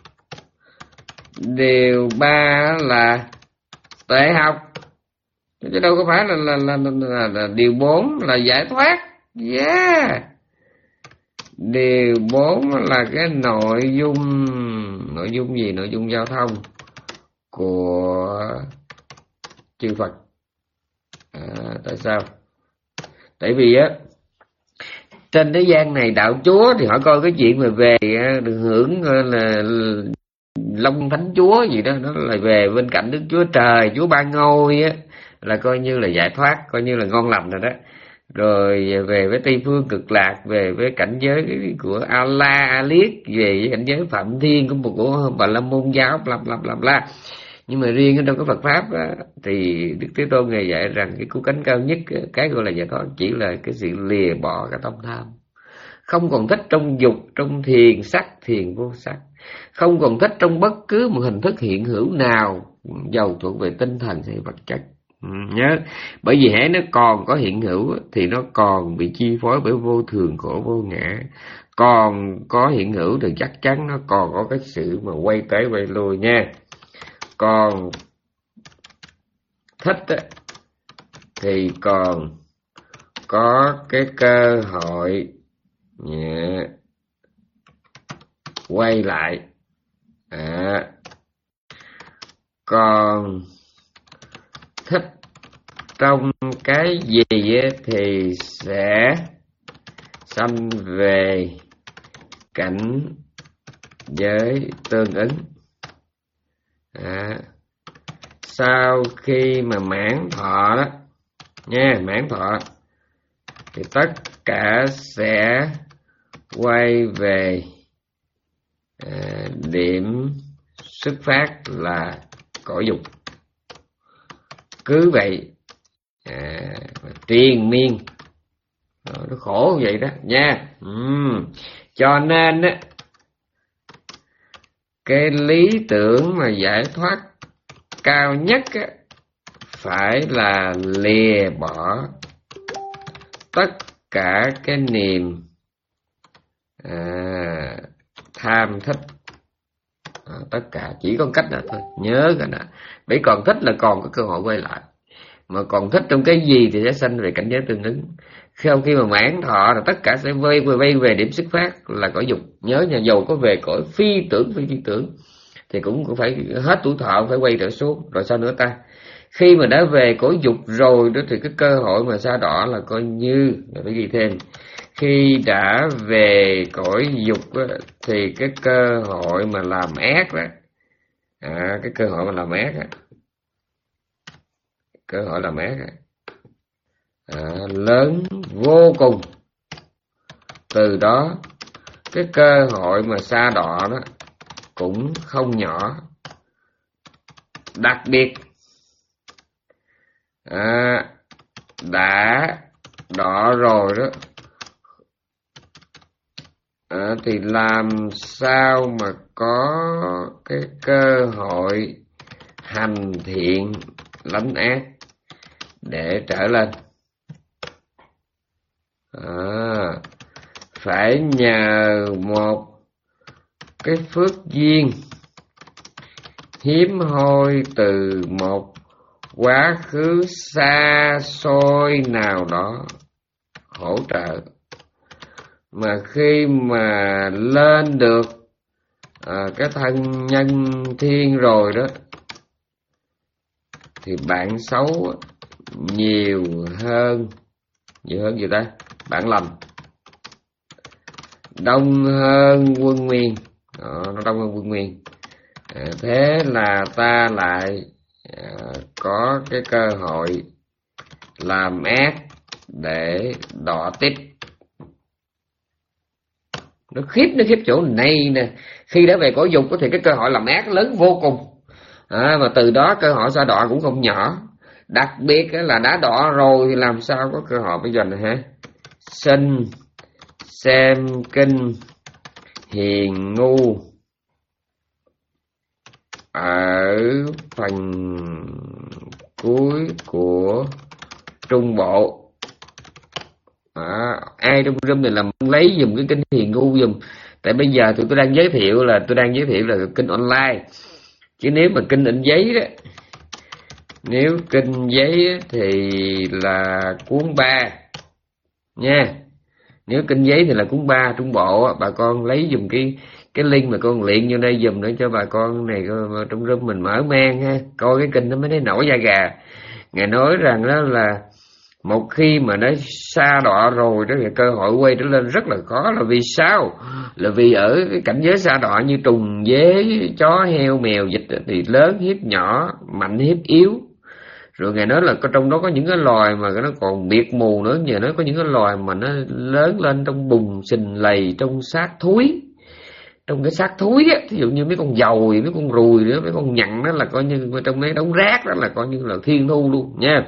Điều ba là tuệ học. Chứ đâu có phải là là, là, là, là, là điều bốn là giải thoát. Yeah. Điều bốn là cái nội dung. Nội dung gì? Nội dung giao thông của chư Phật. À, tại sao? Tại vì á, trên thế gian này đạo chúa thì họ coi cái chuyện mà về được hưởng là Long Thánh Chúa gì đó, nó là về bên cạnh Đức Chúa Trời, Chúa Ba Ngôi á, là coi như là giải thoát, coi như là ngon lành rồi đó. Rồi về với Tây Phương Cực Lạc, về với cảnh giới của A-la, A-liết, về với cảnh giới Phạm Thiên của một của Bà La Môn giáo, bla bla bla bla. Nhưng mà riêng ở trong cái Phật pháp á, thì Đức Thế Tôn ngài dạy rằng cái cứu cánh cao nhất, cái gọi là giải thoát chỉ là cái sự lìa bỏ cái tâm tham, không còn thích trong dục, trong thiền sắc, thiền vô sắc, không còn thích trong bất cứ một hình thức hiện hữu nào, dầu thuộc về tinh thần hay vật chất. Ừ, nhớ, bởi vì hễ nó còn có hiện hữu thì nó còn bị chi phối bởi vô thường khổ vô ngã. Còn có hiện hữu thì chắc chắn nó còn có cái sự mà quay tới quay lui nha. Còn thích thì còn có cái cơ hội yeah, quay lại. À, còn thích trong cái gì thì sẽ sanh về cảnh giới tương ứng. À, sau khi mà mãn thọ đó nha, mãn thọ thì tất cả sẽ quay về à, điểm xuất phát là cõi dục. Cứ vậy à, triền miên, nó khổ như vậy đó nha. uhm. Cho nên á, cái lý tưởng mà giải thoát cao nhất á, phải là lìa bỏ tất cả cái niềm à, tham thích. À, tất cả chỉ có cách là thôi, nhớ cái nào. Bởi còn thích là còn có cơ hội quay lại, mà còn thích trong cái gì thì sẽ sanh về cảnh giới tương ứng. Sau khi mà mãn thọ là tất cả sẽ vây vây về điểm xuất phát là cõi dục. Nhớ nhà dầu có về cõi phi tưởng phi phi tưởng thì cũng cũng phải hết tuổi thọ phải quay trở xuống. Rồi sao nữa ta? Khi mà đã về cõi dục rồi đó thì cái cơ hội mà sa đọa là coi như, phải ghi thêm, khi đã về cõi dục đó, thì cái cơ hội mà làm ác đó, à, cái cơ hội mà làm ác đó, cơ hội làm ác đó, à, lớn vô cùng. Từ đó cái cơ hội mà sa đọa đó cũng không nhỏ. Đặc biệt à, đã đọa rồi đó, à, thì làm sao mà có cái cơ hội hành thiện lánh ác để trở lên. À, phải nhờ một cái phước duyên hiếm hoi từ một quá khứ xa xôi nào đó hỗ trợ, mà khi mà lên được à, cái thân nhân thiên rồi đó thì bạn xấu nhiều hơn, nhiều hơn gì ta, bạn lành đông hơn quân nguyên. Đó, nó đông hơn quân nguyên. À, thế là ta lại à, có cái cơ hội làm ác để đọa tiếp. Nó khiếp, nó khiếp chỗ này nè. Khi đã về cõi dục thì cái cơ hội làm ác lớn vô cùng, à, mà từ đó cơ hội sa đọa cũng không nhỏ. Đặc biệt là đã đọa rồi thì làm sao có cơ hội bây giờ này hả? Sinh xem kinh hiền ngu ở phần cuối của trung bộ. À, ai trong room này làm lấy dùm cái kinh hiền ngu dùm. Tại bây giờ tụi tôi đang giới thiệu là tôi đang giới thiệu là kinh online, chứ nếu mà kinh in giấy đó, nếu kinh giấy thì là cuốn ba nha. Nếu kinh giấy thì là cuốn ba trung bộ. Bà con lấy dùm cái cái link mà con luyện vô đây dùm để cho bà con này trong room mình mở mang ha, coi cái kinh nó mới thấy nổi da gà. Ngài nói rằng đó là một khi mà nó sa đọa rồi đó thì cơ hội quay trở lên rất là khó. Là vì sao? Là vì ở cái cảnh giới sa đọa như trùng dế, chó heo mèo vịt thì lớn hiếp nhỏ, mạnh hiếp yếu. Rồi Ngài nói là có trong đó có những cái loài mà nó còn biệt mù nữa. Nhờ nó có những cái loài mà nó lớn lên trong bùn sình lầy, trong xác thúi, trong cái xác thúi á, ví dụ như mấy con dồi, mấy con ruồi nữa, mấy con nhặn đó là coi như trong mấy đống rác đó là coi như là thiên thu luôn nha.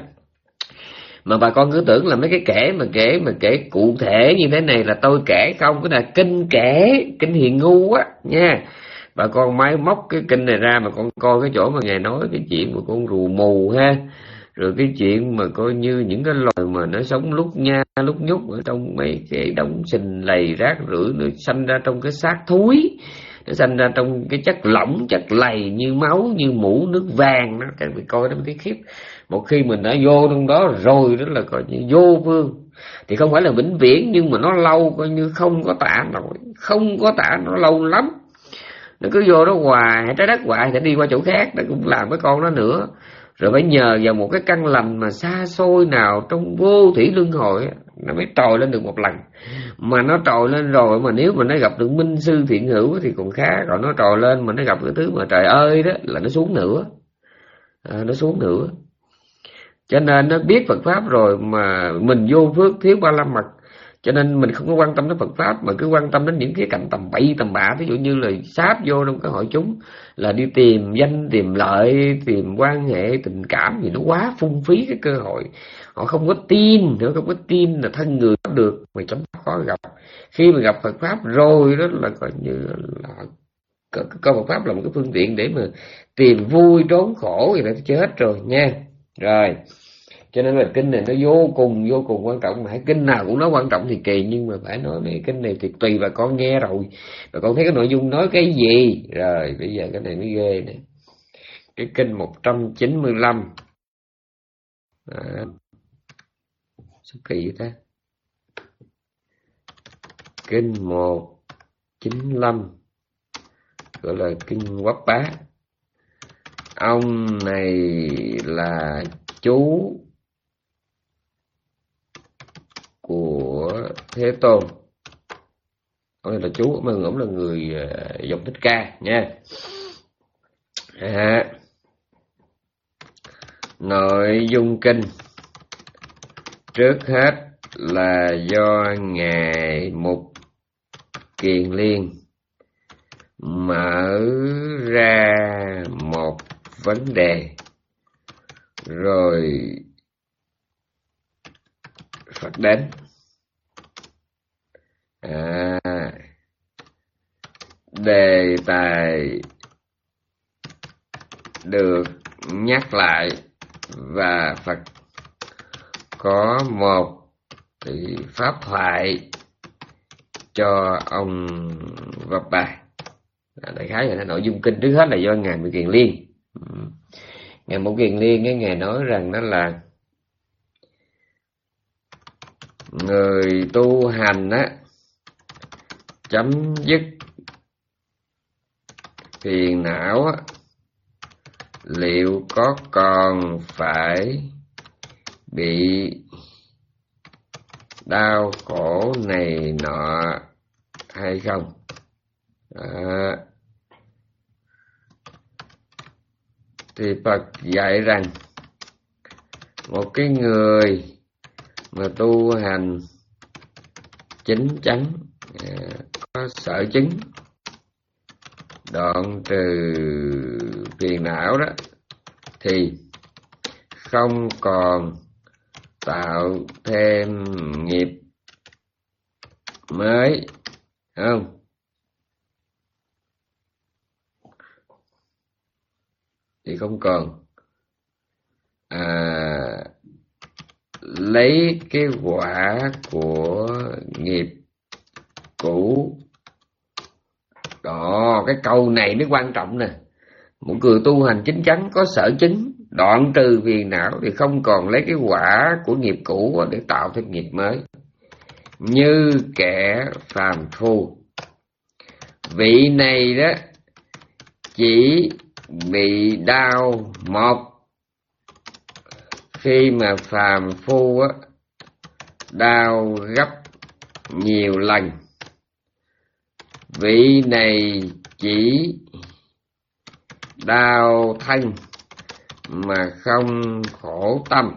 Mà bà con cứ tưởng là mấy cái kể mà kể mà kể cụ thể như thế này là tôi kể không, cái là kinh kể, kinh hiền ngu á nha. Bà con máy móc cái kinh này ra mà con coi cái chỗ mà Ngài nói cái chuyện của con rùa mù ha, rồi cái chuyện mà coi như những cái loài mà nó sống lúc nha lúc nhúc ở trong mấy cái đống sình lầy rác rưởi, nó sanh ra trong cái xác thúi, nó sanh ra trong cái chất lỏng, chất lầy như máu, như mũ nước vàng đó. Các vị coi nó mới thấy khiếp. Một khi mình đã vô trong đó rồi đó là coi như vô phương, thì không phải là vĩnh viễn nhưng mà nó lâu coi như không có tả nổi, không có tả, nó lâu lắm. Nó cứ vô đó hoài, trái đất hoài, sẽ đi qua chỗ khác nó cũng làm cái con đó nữa. Rồi phải nhờ vào một cái căn lành mà xa xôi nào trong vô thủy luân hồi nó mới trồi lên được một lần. Mà nó trồi lên rồi mà nếu mà nó gặp được minh sư thiện hữu thì còn khá. Còn nó trồi lên mà nó gặp cái thứ mà trời ơi đó là nó xuống nữa, à, nó xuống nữa. Cho nên nó biết Phật Pháp rồi mà mình vô phước thiếu ba la mật. Cho nên mình không có quan tâm đến Phật Pháp mà cứ quan tâm đến những cái cạnh tầm bậy tầm bạ. Ví dụ như là sáp vô trong cái hội chúng là đi tìm danh, tìm lợi, tìm quan hệ, tình cảm gì nó quá phung phí cái cơ hội. Họ không có tin nữa, không có tin là thân người được mà chúng khó gặp. Khi mà gặp Phật Pháp rồi đó là coi như là câu Phật Pháp là một cái phương tiện để mà tìm vui trốn khổ thì nó chết rồi nha. Rồi cho nên là kinh này nó vô cùng vô cùng quan trọng. Mà kinh nào cũng nói quan trọng thì kỳ, nhưng mà phải nói mấy kinh này thì tùy bà con nghe rồi, bà con thấy cái nội dung nói cái gì. Rồi bây giờ cái này mới ghê nè. Cái kinh một trăm chín mươi lăm à, sao kỳ vậy ta? Kinh một trăm chín mươi lăm gọi là kinh Quắp Bá. ông này là chú của Thế Tôn. Ông này là chú, mà ông là người uh, dòng Thích Ca nha. À, nội dung kinh trước hết là do Ngài Mục Kiền Liên mở ra một vấn đề, rồi Phật đến. À, đề tài được nhắc lại và Phật có một thì pháp thoại cho ông Vập Bà. Đại khái là nội dung kinh trước hết là do Ngài Mục Kiền Liên. Ngài Mục Kiền Liên cái Ngài nói rằng đó là người tu hành á, chấm dứt phiền não á, liệu có còn phải bị đau khổ này nọ hay không? À, thì Phật dạy rằng một cái người mà tu hành chính chắn, à, có sở chứng, đoạn trừ phiền não đó, thì không còn tạo thêm nghiệp mới, không? Thì không còn à, lấy cái quả của nghiệp cũ. Đó, cái câu này mới quan trọng nè. Một người tu hành chính chắn có sở chứng, đoạn trừ phiền não, thì không còn lấy cái quả của nghiệp cũ để tạo thêm nghiệp mới. Như kẻ phàm phu, vị này đó chỉ bị đau một khi mà phàm phu á, đau gấp nhiều lần. Vị này chỉ đau thân mà không khổ tâm.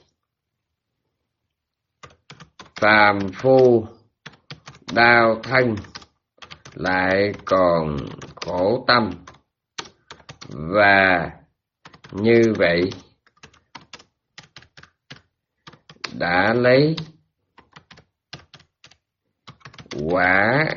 Phàm phu đau thân lại còn khổ tâm, và như vậy đã lấy quả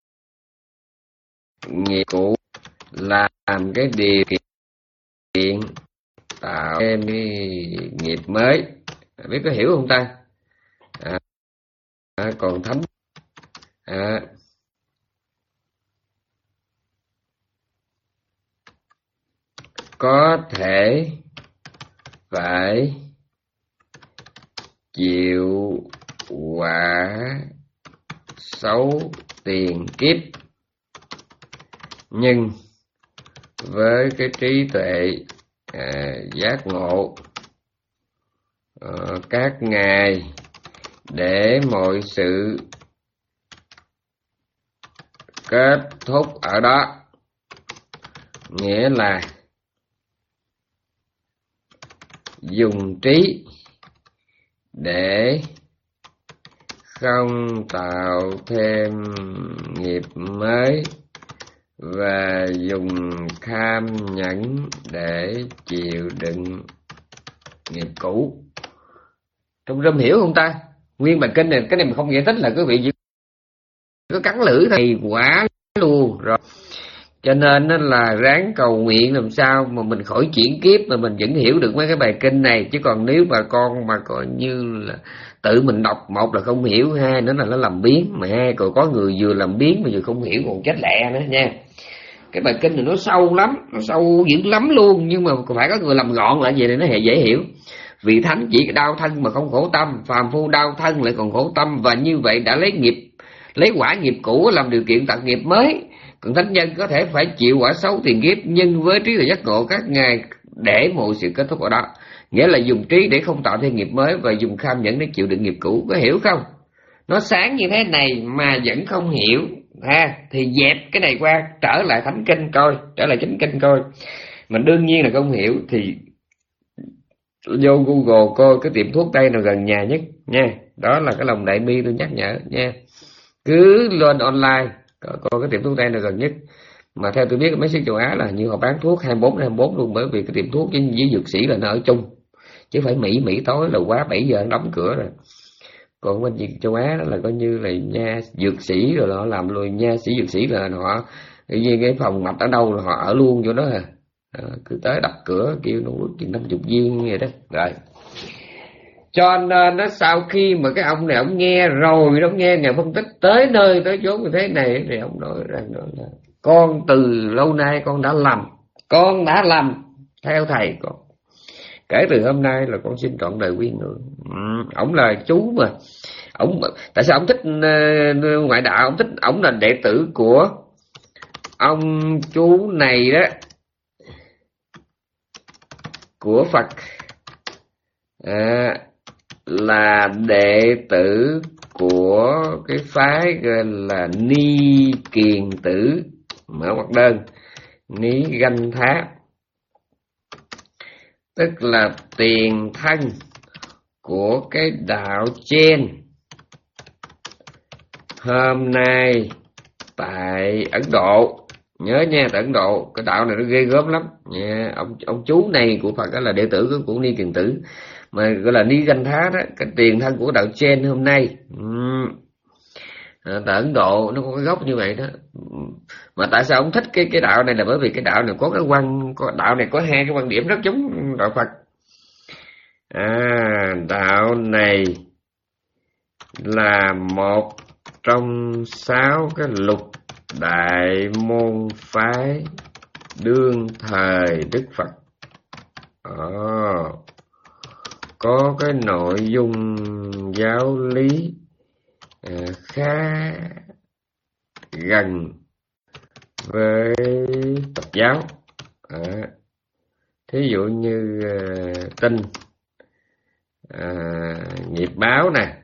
nghiệp cũ làm cái điều kiện tạo thêm cái nghiệp mới. Biết có hiểu không ta? À, à, còn thấm à, có thể phải chịu quả xấu tiền kiếp, nhưng với cái trí tuệ à, giác ngộ à, các ngài để mọi sự kết thúc ở đó, nghĩa là dùng trí để không tạo thêm nghiệp mới, và dùng kham nhẫn để chịu đựng nghiệp cũ. Trong râm hiểu không ta? Nguyên bài kinh này, cái này mình không giải thích là quý vị chỉ có cắn lưỡi thì quả luôn rồi. Cho nên là ráng cầu nguyện làm sao mà mình khỏi chuyển kiếp mà mình vẫn hiểu được mấy cái bài kinh này. Chứ còn nếu bà con mà coi như là tự mình đọc, một là không hiểu, hai nữa là nó làm biến, mà hai còn có người vừa làm biến mà vừa không hiểu còn chết lẹ nữa nha. Cái bài kinh này nó sâu lắm, nó sâu dữ lắm luôn, nhưng mà phải có người làm gọn lại vậy thì nó dễ hiểu. Vị thánh chỉ đau thân mà không khổ tâm, phàm phu đau thân lại còn khổ tâm, và như vậy đã lấy nghiệp, lấy quả nghiệp cũ làm điều kiện tạo nghiệp mới. Còn thánh nhân có thể phải chịu quả xấu tiền kiếp, nhưng với trí tuệ giác ngộ các ngài để mọi sự kết thúc ở đó. Nghĩa là dùng trí để không tạo thêm nghiệp mới, và dùng kham nhẫn để chịu đựng nghiệp cũ. Có hiểu không? Nó sáng như thế này mà vẫn không hiểu ha, thì dẹp cái này qua, trở lại thánh kinh coi, trở lại chính kinh coi. Mình đương nhiên là không hiểu thì vô Google coi cái tiệm thuốc tây nào gần nhà nhất nha. Đó là cái lòng đại bi tôi nhắc nhở nha. Cứ lên online coi, coi cái tiệm thuốc tây nào gần nhất. Mà theo tôi biết mấy xứ châu Á là như họ bán thuốc hai mươi bốn trên hai mươi bốn luôn, bởi vì cái tiệm thuốc với, với dược sĩ là nó ở chung, chứ phải Mỹ Mỹ tối là quá bảy giờ đóng cửa rồi. Còn bên châu Á đó là coi như là nha dược sĩ rồi họ làm luôn, nha sĩ dược sĩ là họ cái, cái phòng mạch ở đâu là họ ở luôn chỗ đó à. À, cứ tới đập cửa kêu nó uống chừng năm chục viên vậy đó. Rồi cho nên nó sau khi mà cái ông này ông nghe rồi, nó nghe ngày phân tích tới nơi tới chốn như thế này, thì ông nói rằng đó là con từ lâu nay con đã lầm, con đã lầm theo thầy con. Kể từ hôm nay là con xin trọn đời quy ngưỡng. Ừ, ổng là chú mà. Ổng tại sao ổng thích uh, ngoại đạo? Ổng thích, ổng là đệ tử của ông chú này đó, của Phật, à, là đệ tử của cái phái gọi là Ni Kiền Tử, mở ngoặc đơn Ni Ganh Tháp, tức là tiền thân của cái đạo trên hôm nay tại Ấn Độ. Nhớ nha, tại Ấn Độ cái đạo này nó ghê gớm lắm nha. Ông ông chú này của Phật đó là đệ tử của, của Ni Kiền Tử, mà gọi là Ni Ganh Thá đó, cái tiền thân của đạo trên hôm nay. uhm. à, tại Ấn Độ nó có cái gốc như vậy đó. Mà tại sao ông thích cái cái đạo này là bởi vì cái đạo này có cái quan có đạo này có hai cái quan điểm rất giống đạo Phật. À, đạo này là một trong sáu cái lục đại môn phái đương thời Đức Phật. À, có cái nội dung giáo lý à, khá gần với Phật giáo. À, thí dụ như à, tinh à, nghiệp báo nè,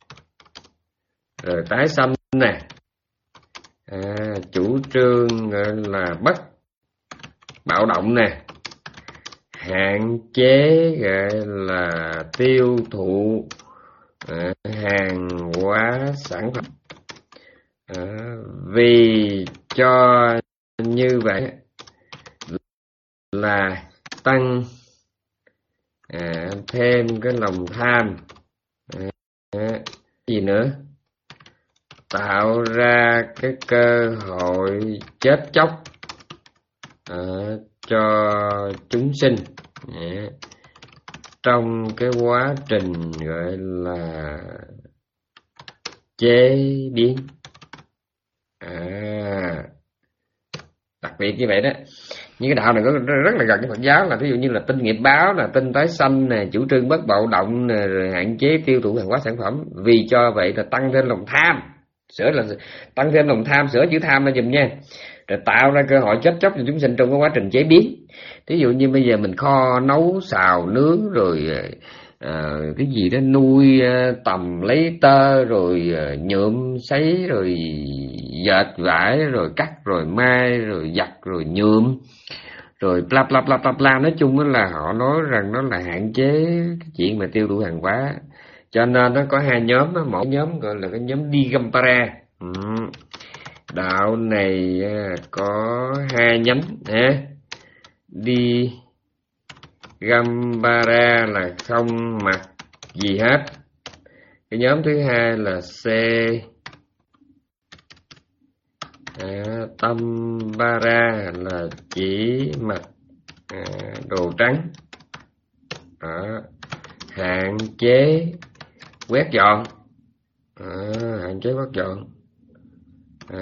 rồi tái sanh nè, à, chủ trương gọi là bất bạo động nè, hạn chế gọi là tiêu thụ à, hàng hóa sản phẩm. À, vì cho như vậy là tăng à, thêm cái lòng tham, à, gì nữa, tạo ra cái cơ hội chết chóc à, cho chúng sinh à, trong cái quá trình gọi là chế biến. À, đặc biệt như vậy đó. Những cái đạo này có rất là gần cái Phật giáo, là ví dụ như là tin nghiệp báo, là tin tái sanh nè, chủ trương bất bạo động nè, rồi hạn chế tiêu thụ hàng hóa sản phẩm. Vì cho vậy là tăng thêm lòng tham, sửa là tăng thêm lòng tham, sửa chữ tham lên dùm nha, rồi tạo ra cơ hội chết chóc cho chúng sinh trong cái quá trình chế biến. Ví dụ như bây giờ mình kho nấu xào nướng rồi à, cái gì đó nuôi tầm lấy tơ rồi nhuộm sấy rồi dệt vải rồi cắt rồi mai rồi giặt rồi nhuộm rồi bla bla bla bla bla. Nói chung là họ nói rằng nó là hạn chế cái chuyện mà tiêu thụ hàng hóa. Cho nên nó có hai nhóm đó. Một nhóm gọi là cái nhóm Digampara. ừ. Đạo này có hai nhánh ha. Digampara là không mặc gì hết. Cái nhóm thứ hai là C à, Tambara là chỉ mặc à, đồ trắng. à, Hạn chế quét dọn, à, hạn chế quét dọn, à,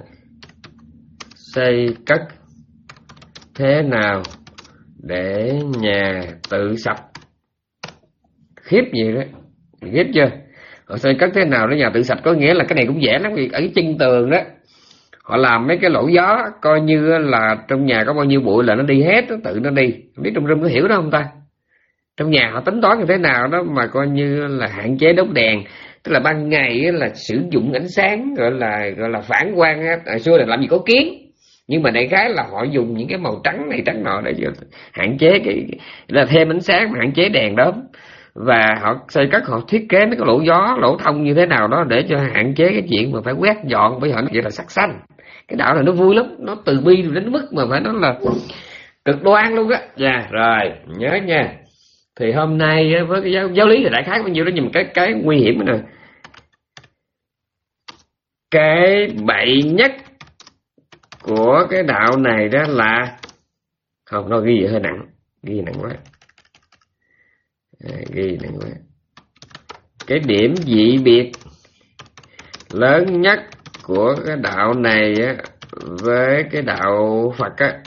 xây cất thế nào để nhà tự sạch. Khiếp gì đó, khiếp chưa? Họ xây cất thế nào để nhà tự sạch, có nghĩa là cái này cũng dễ lắm. Vì ở cái chân tường đó Họ làm mấy cái lỗ gió, coi như là trong nhà có bao nhiêu bụi là nó đi hết, nó tự nó đi. Không biết trong room có hiểu đó không ta? Trong nhà họ tính toán như thế nào đó mà coi như là hạn chế đốt đèn, tức là ban ngày là sử dụng ánh sáng gọi là gọi là phản quang á. Hồi xưa là làm gì có kiến, nhưng mà đại khái là họ dùng những cái màu trắng này trắng nọ để hạn chế cái là thêm ánh sáng mà hạn chế đèn đó. Và họ xây cất, họ thiết kế mấy cái lỗ gió, lỗ thông như thế nào đó để cho hạn chế cái chuyện mà phải quét dọn, bởi họ nó vậy là sắc xanh. Cái đạo này nó vui lắm, nó từ bi đến mức mà phải nói là cực đoan luôn á. Dạ rồi, nhớ nha. Thì hôm nay với cái giáo, giáo lý thì đại khái bao nhiêu đó, nhưng mà cái cái nguy hiểm này, cái bậy nhất của cái đạo này đó là không, nó ghi vậy hơi nặng, ghi nặng quá, à, ghi nặng quá. Cái điểm dị biệt lớn nhất của cái đạo này á, với cái đạo Phật á,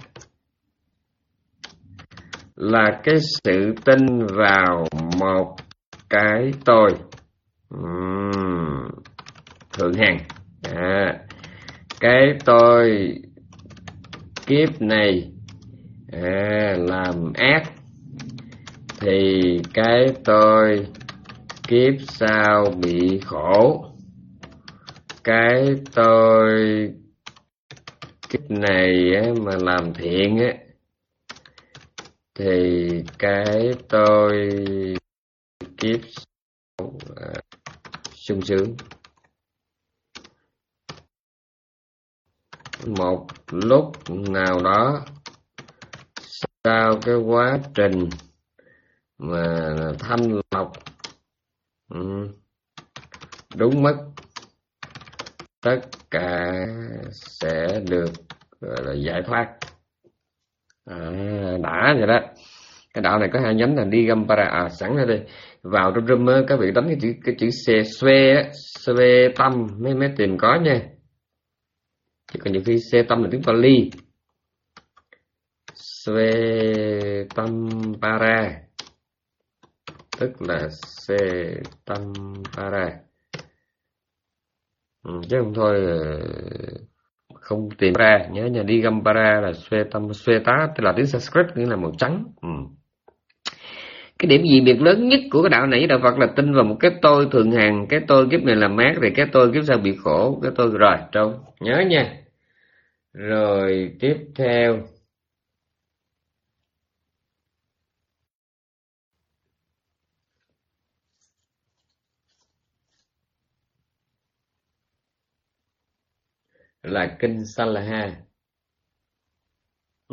là cái sự tin vào một cái tôi uhm, thượng hạng. À, cái tôi kiếp này à, làm ác thì cái tôi kiếp sau bị khổ. Cái tôi kiếp này á, mà làm thiện á, thì cái tôi kiếp sau à, sung sướng. Một lúc nào đó sau cái quá trình mà thanh lọc ừ, đúng mất, tất cả sẽ được gọi là giải thoát. À, đã vậy đó. Cái đạo này có hai nhánh là Digampara. À, sẵn ra đây vào trong room á, các vị đánh cái chữ cái chữ xe xuê á, xuê tâm mới mới tìm có nha. Chứ còn nhiều khi xe tâm là tiếng Pali. Xuê tâm para, tức là xe tâm para. Ừ, chứ không thôi không tìm ra. Nhớ nha, Digampara là xuê tâm, xuê tá tức là tiếng Sanskrit, nghĩa là màu trắng. Ừ. Cái điểm gì biệt lớn nhất của cái đạo này với đạo Phật là tin vào một cái tôi thượng hạng. Cái tôi kiếp này làm mát, thì cái tôi kiếp sau bị khổ. Cái tôi rồi trâu nhớ nha. Rồi tiếp theo là kinh Salaha. Ừ.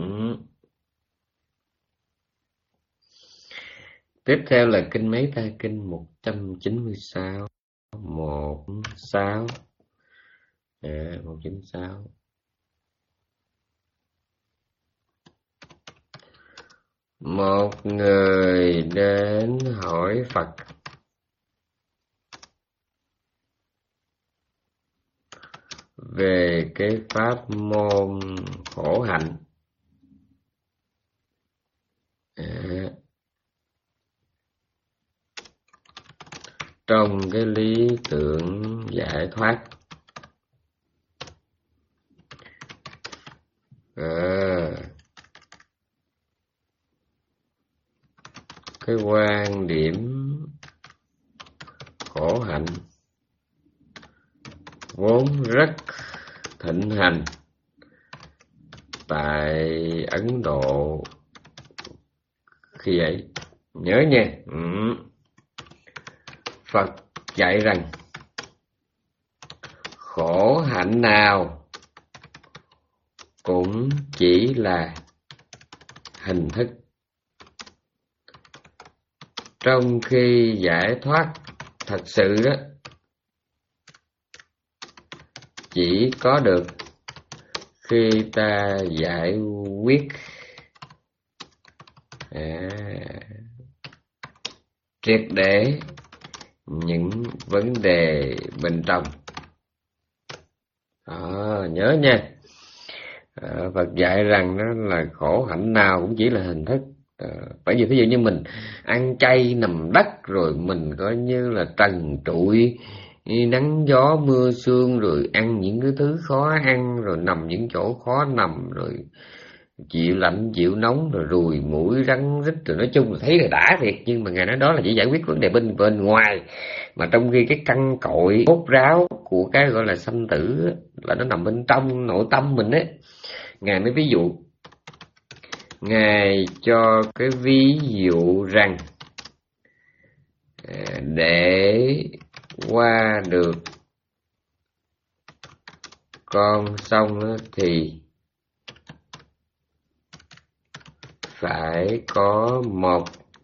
Tiếp theo là kinh mấy ta? Kinh một trăm chín mươi sáu. một sáu à, một trăm chín mươi sáu. Một người đến hỏi Phật về cái pháp môn khổ hạnh. À, trong cái lý tưởng giải thoát. À, cái quan điểm khổ hạnh vốn rất thịnh hành tại Ấn Độ khi ấy. Nhớ nha. Ừ. Phật dạy rằng khổ hạnh nào cũng chỉ là hình thức, trong khi giải thoát thật sự đó chỉ có được khi ta giải quyết à, triệt để những vấn đề bên trong. À, nhớ nha. À, Phật dạy rằng đó là khổ hạnh nào cũng chỉ là hình thức. À, bởi vì ví dụ như mình ăn chay nằm đất rồi mình coi như là trần trụi nắng gió mưa sương, rồi ăn những cái thứ khó ăn, rồi nằm những chỗ khó nằm, rồi chịu lạnh chịu nóng, rồi ruồi mũi rắn rít, rồi nói chung là thấy là đã thiệt. Nhưng mà Ngài nói đó là chỉ giải quyết vấn đề bên bên ngoài, mà trong khi cái căn cội cốt ráo của cái gọi là sanh tử là nó nằm bên trong nội tâm mình ấy. Ngài mới ví dụ, Ngài cho cái ví dụ rằng để qua được con sông thì phải có một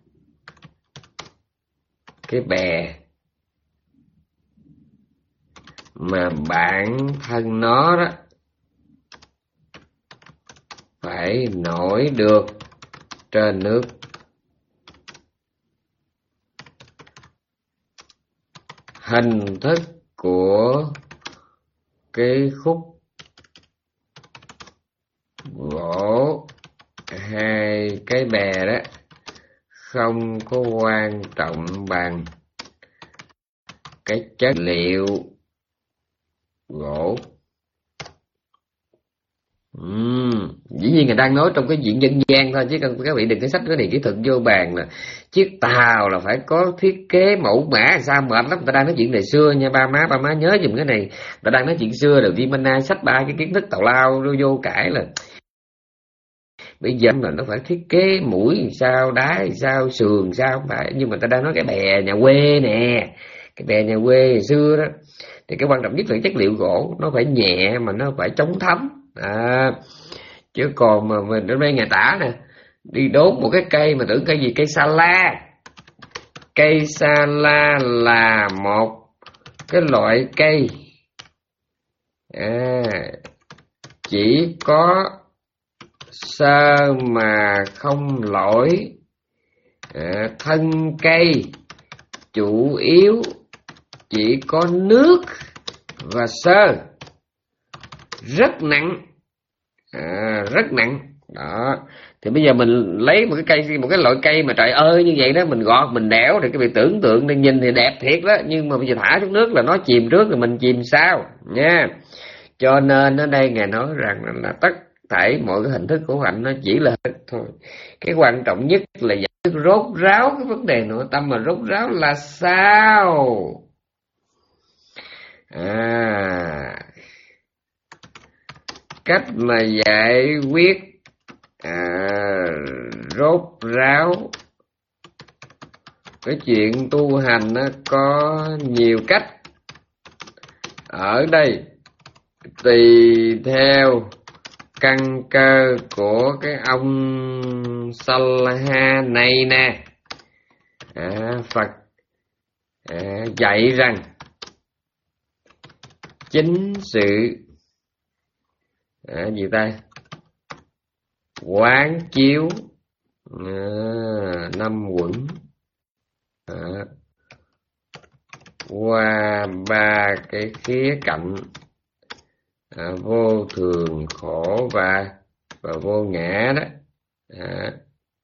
cái bè mà bản thân nó đó phải nổi được trên nước. Hình thức của cái khúc gỗ hai cái bè đó không có quan trọng bằng cái chất liệu gỗ. Uhm, dĩ nhiên người đang nói trong cái chuyện dân gian thôi, chứ các vị đừng có sách cái này kỹ thuật vô bàn là chiếc tàu là phải có thiết kế mẫu mã sao mệt lắm. Ta đang nói chuyện đời xưa nha ba má, ba má nhớ giùm cái này. Ta đang nói chuyện xưa, đầu tiên bên nay sách ba cái kiến thức tào lao rồi vô cãi là bây giờ là nó phải thiết kế mũi sao, đá sao, sườn sao, không phải. Nhưng mà ta đang nói cái bè nhà quê nè, cái bè nhà quê ngày xưa đó, thì cái quan trọng nhất là chất liệu gỗ nó phải nhẹ mà nó phải chống thấm. À, chứ còn mà mình ở đây Ngài tả nè, đi đốt một cái cây mà tưởng cây gì, cây sa la. Cây sa la là một cái loại cây à, chỉ có sơ mà không lỗi. À, thân cây chủ yếu chỉ có nước và xơ, rất nặng, à, rất nặng đó. Thì bây giờ mình lấy một cái cây, một cái loại cây mà trời ơi như vậy đó, mình gọt mình đẽo thì cái việc tưởng tượng để nhìn thì đẹp thiệt đó, nhưng mà bây giờ thả xuống nước là nó chìm trước rồi mình chìm sao nha. Cho nên ở đây Ngài nói rằng là tất thảy mọi cái hình thức của hạnh nó chỉ là thôi. Cái quan trọng nhất là giải quyết rốt ráo cái vấn đề nội tâm. Mà rốt ráo là sao? À, cách mà giải quyết à, rốt ráo cái chuyện tu hành nó có nhiều cách. Ở đây tùy theo căn cơ của cái ông Salaha này nè, à, Phật à, dạy rằng chính sự à, gì ta quán chiếu à, năm quẩn à, qua ba cái khía cạnh à, vô thường, khổ và và vô ngã đó à,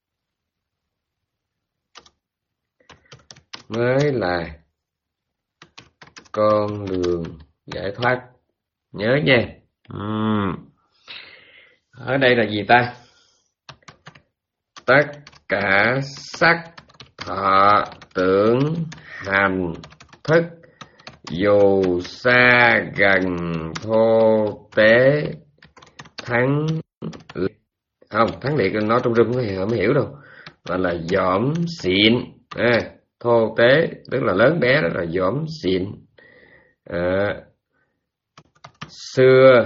mới là con đường giải thoát. Nhớ nha. uhm. Ở đây là gì ta? Tất cả sắc thọ tưởng hành thức, dù xa gần thô tế thắng không thắng liệt, nói trong rừng không hiểu đâu, mà là dõm xịn. À, thô tế tức là lớn bé, đó là dõm xịn. À, xưa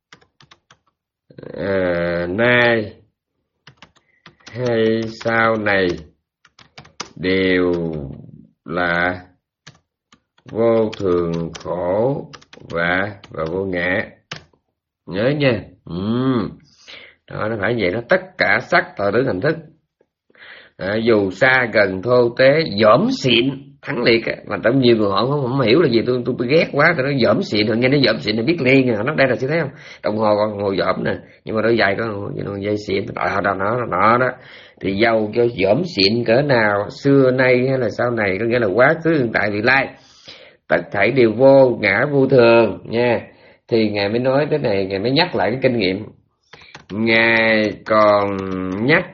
à, nay hay sau này đều là vô thường, khổ và và vô ngã. Nhớ nha. uhm. Đó, nó phải vậy đó. Tất cả sắc thọ tưởng hành thức à, dù xa gần thô tế dõm xịn thắng liệt. Mà trong nhiều người họ không, không hiểu là gì. Tôi tôi ghét quá, tôi nói dõm xịn, họ nghe nó dõm xịn là biết liền à. Nó đây là sẽ thấy không, đồng hồ còn ngồi dõm nè, nhưng mà đôi giày có dây xịn đó đó đó, đó, đó. Thì dầu cho dõm xịn cỡ nào, xưa nay hay là sau này, có nghĩa là quá khứ hiện tại vị lai, tất thảy đều vô ngã vô thường nha. Thì Ngài mới nói thế này, Ngài mới nhắc lại cái kinh nghiệm. Ngài còn nhắc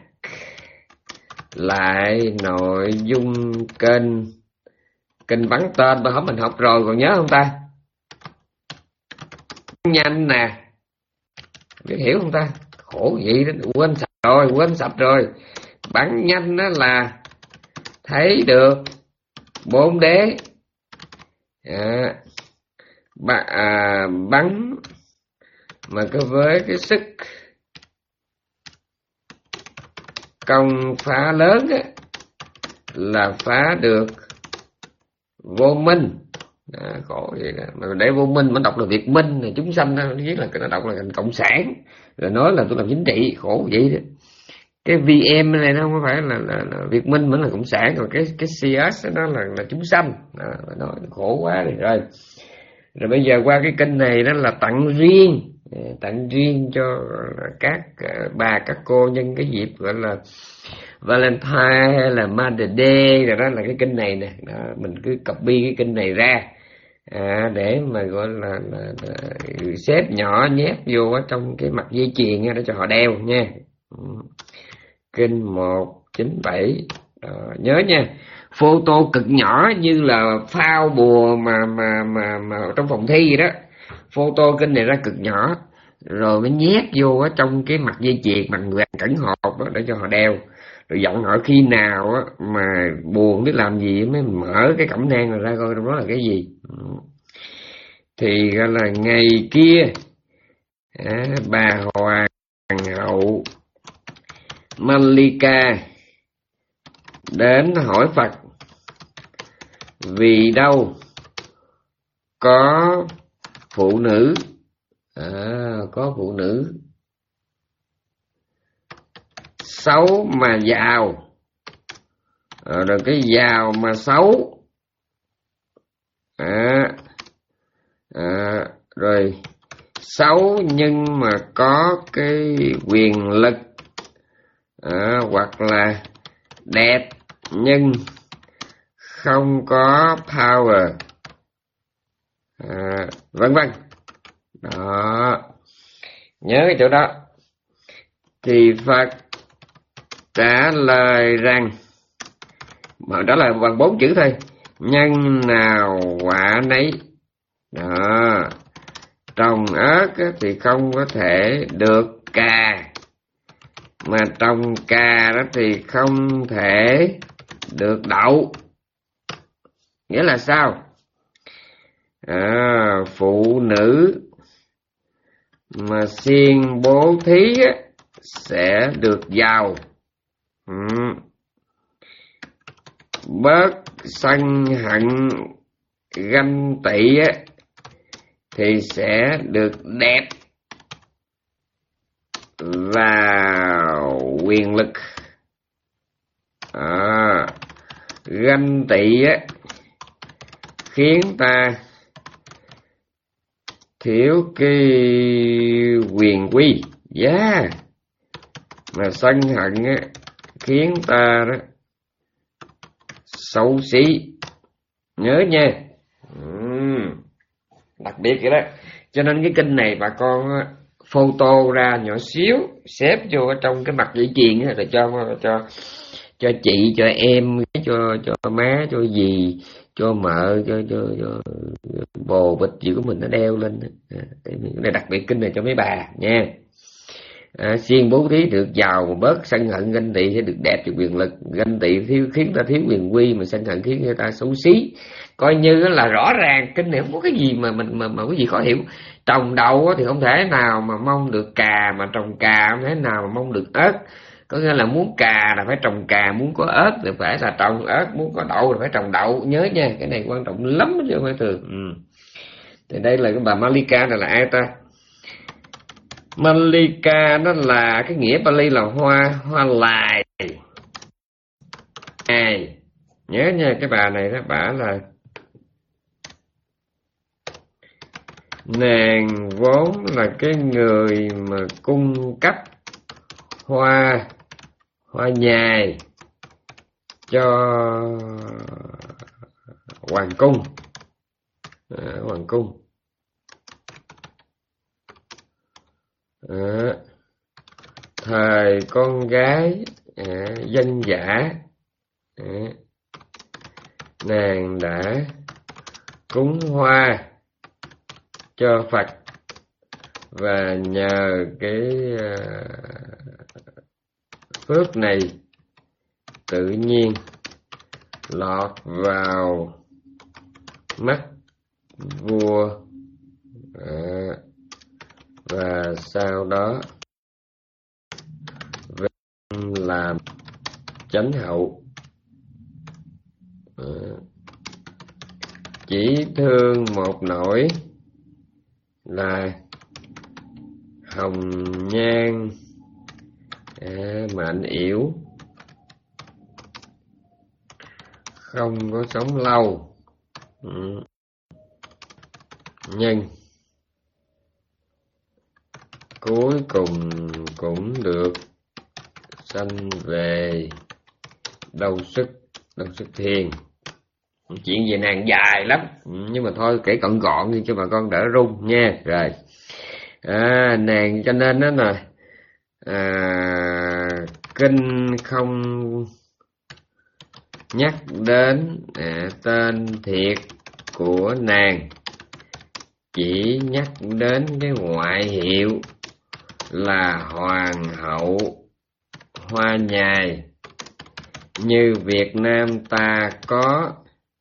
lại nội dung kênh Kinh bắn tên bữa hổm mình học rồi, còn nhớ không ta? Nhanh nè, biết hiểu không ta? Khổ vậy đó, quên sạch rồi, quên sạch rồi. Bắn nhanh đó là thấy được bốn đế. À, b- à, bắn mà có với cái sức công phá lớn á, là phá được vô minh. À, khổ vậy đó. Mà để vô minh mình đọc là Việt Minh này, chúng sanh đó, nó viết là nó đọc là cộng sản, rồi nói là tôi làm chính trị, khổ vậy đó. Cái vê em này nó không phải là, là, là Việt Minh vẫn là cộng sản, còn cái cái xê ét đó là là chúng sanh. À, nói khổ quá rồi. rồi rồi bây giờ qua cái kênh này đó là tặng riêng tặng riêng cho các bà các cô nhân cái dịp gọi là Valentine hay là Mother's Day rồi đó, là cái kênh này nè. Đó, mình cứ copy cái kênh này ra à, để mà gọi là, là, là xếp nhỏ nhét vô ở trong cái mặt dây chuyền để cho họ đeo nha. Kinh một chín bảy, nhớ nha. Photo cực nhỏ như là phao bùa mà mà mà mà trong phòng thi vậy đó. Photo kinh này ra cực nhỏ rồi mới nhét vô ở trong cái mặt dây chuyền bằng vàng cẩn hộp đó, để cho họ đeo. Rồi dặn họ khi nào á, mà buồn biết làm gì mới mở cái cẩm nang ra coi trong đó là cái gì. Thì gọi là ngày kia à, bà hoàng hậu Malika đến hỏi Phật vì đâu có phụ nữ à, có phụ nữ xấu mà giàu à, rồi cái giàu mà xấu à, à, rồi xấu nhưng mà có cái quyền lực à, hoặc là đẹp nhưng không có power à, vân vân đó. Nhớ cái chỗ đó. Thì Phật trả lời rằng, mà đó là bằng bốn chữ thôi: nhân nào quả nấy. Đó, trồng ớt thì không có thể được cà, mà trồng cà đó thì không thể được đậu. Nghĩa là sao? À, phụ nữ mà siêng bố thí sẽ được giàu, ừ. bớt sân hận ganh tị thì sẽ được đẹp và quyền lực. À, ganh tị khiến ta thiếu cái quyền quy, yeah. Mà sân hận khiến ta đó xấu xí. Nhớ nha. uhm. Đặc biệt vậy đó. Cho nên cái kinh này bà con photo ra nhỏ xíu, xếp vô ở trong cái mặt dây chuyền rồi cho cho cho chị, cho em, cho cho má, cho dì, cho mợ, cho cho, cho bồ bịch gì của mình nó đeo lên. À, cái này đặc biệt kinh này cho mấy bà nha. À, siêng bố thí được giàu, mà bớt sân hận ganh tị sẽ được đẹp và quyền lực. Ganh tị thiếu khiến ta thiếu quyền quy, mà sân hận khiến người ta xấu xí. Coi như là rõ ràng kinh này không có cái gì mà mình mà mà cái gì khó hiểu. Trồng đậu thì không thể nào mà mong được cà, mà trồng cà không thể nào mà mong được ớt. Có nghĩa là muốn cà là phải trồng cà, muốn có ớt thì phải là trồng ớt, muốn có đậu là phải trồng đậu. Nhớ nha, cái này quan trọng lắm chứ không phải thường. Ừ. Thì đây là cái bà Malika này là ai ta? Malika đó là cái nghĩa Pali là hoa hoa lài. Này, nhớ nha, cái bà này đó, bà là nàng vốn là cái người mà cung cấp hoa hoa nhài cho hoàng cung. à, hoàng cung. À, thời con gái à, dân dã, à, nàng đã cúng hoa cho Phật, và nhờ cái à, phước này tự nhiên lọt vào mắt vua, à, và sau đó làm chánh hậu. À, chỉ thương một nỗi là hồng nhan à, mạnh yếu, không có sống lâu, ừ. nhưng cuối cùng cũng được sanh về đâu sức đâu sức thiên. Chuyện về nàng dài lắm, nhưng mà thôi kể gọn gọn đi cho bà con đỡ run nha. Rồi à, nàng cho nên đó là à, kinh không nhắc đến à, tên thiệt của nàng, chỉ nhắc đến cái ngoại hiệu là hoàng hậu hoa nhài. Như Việt Nam ta có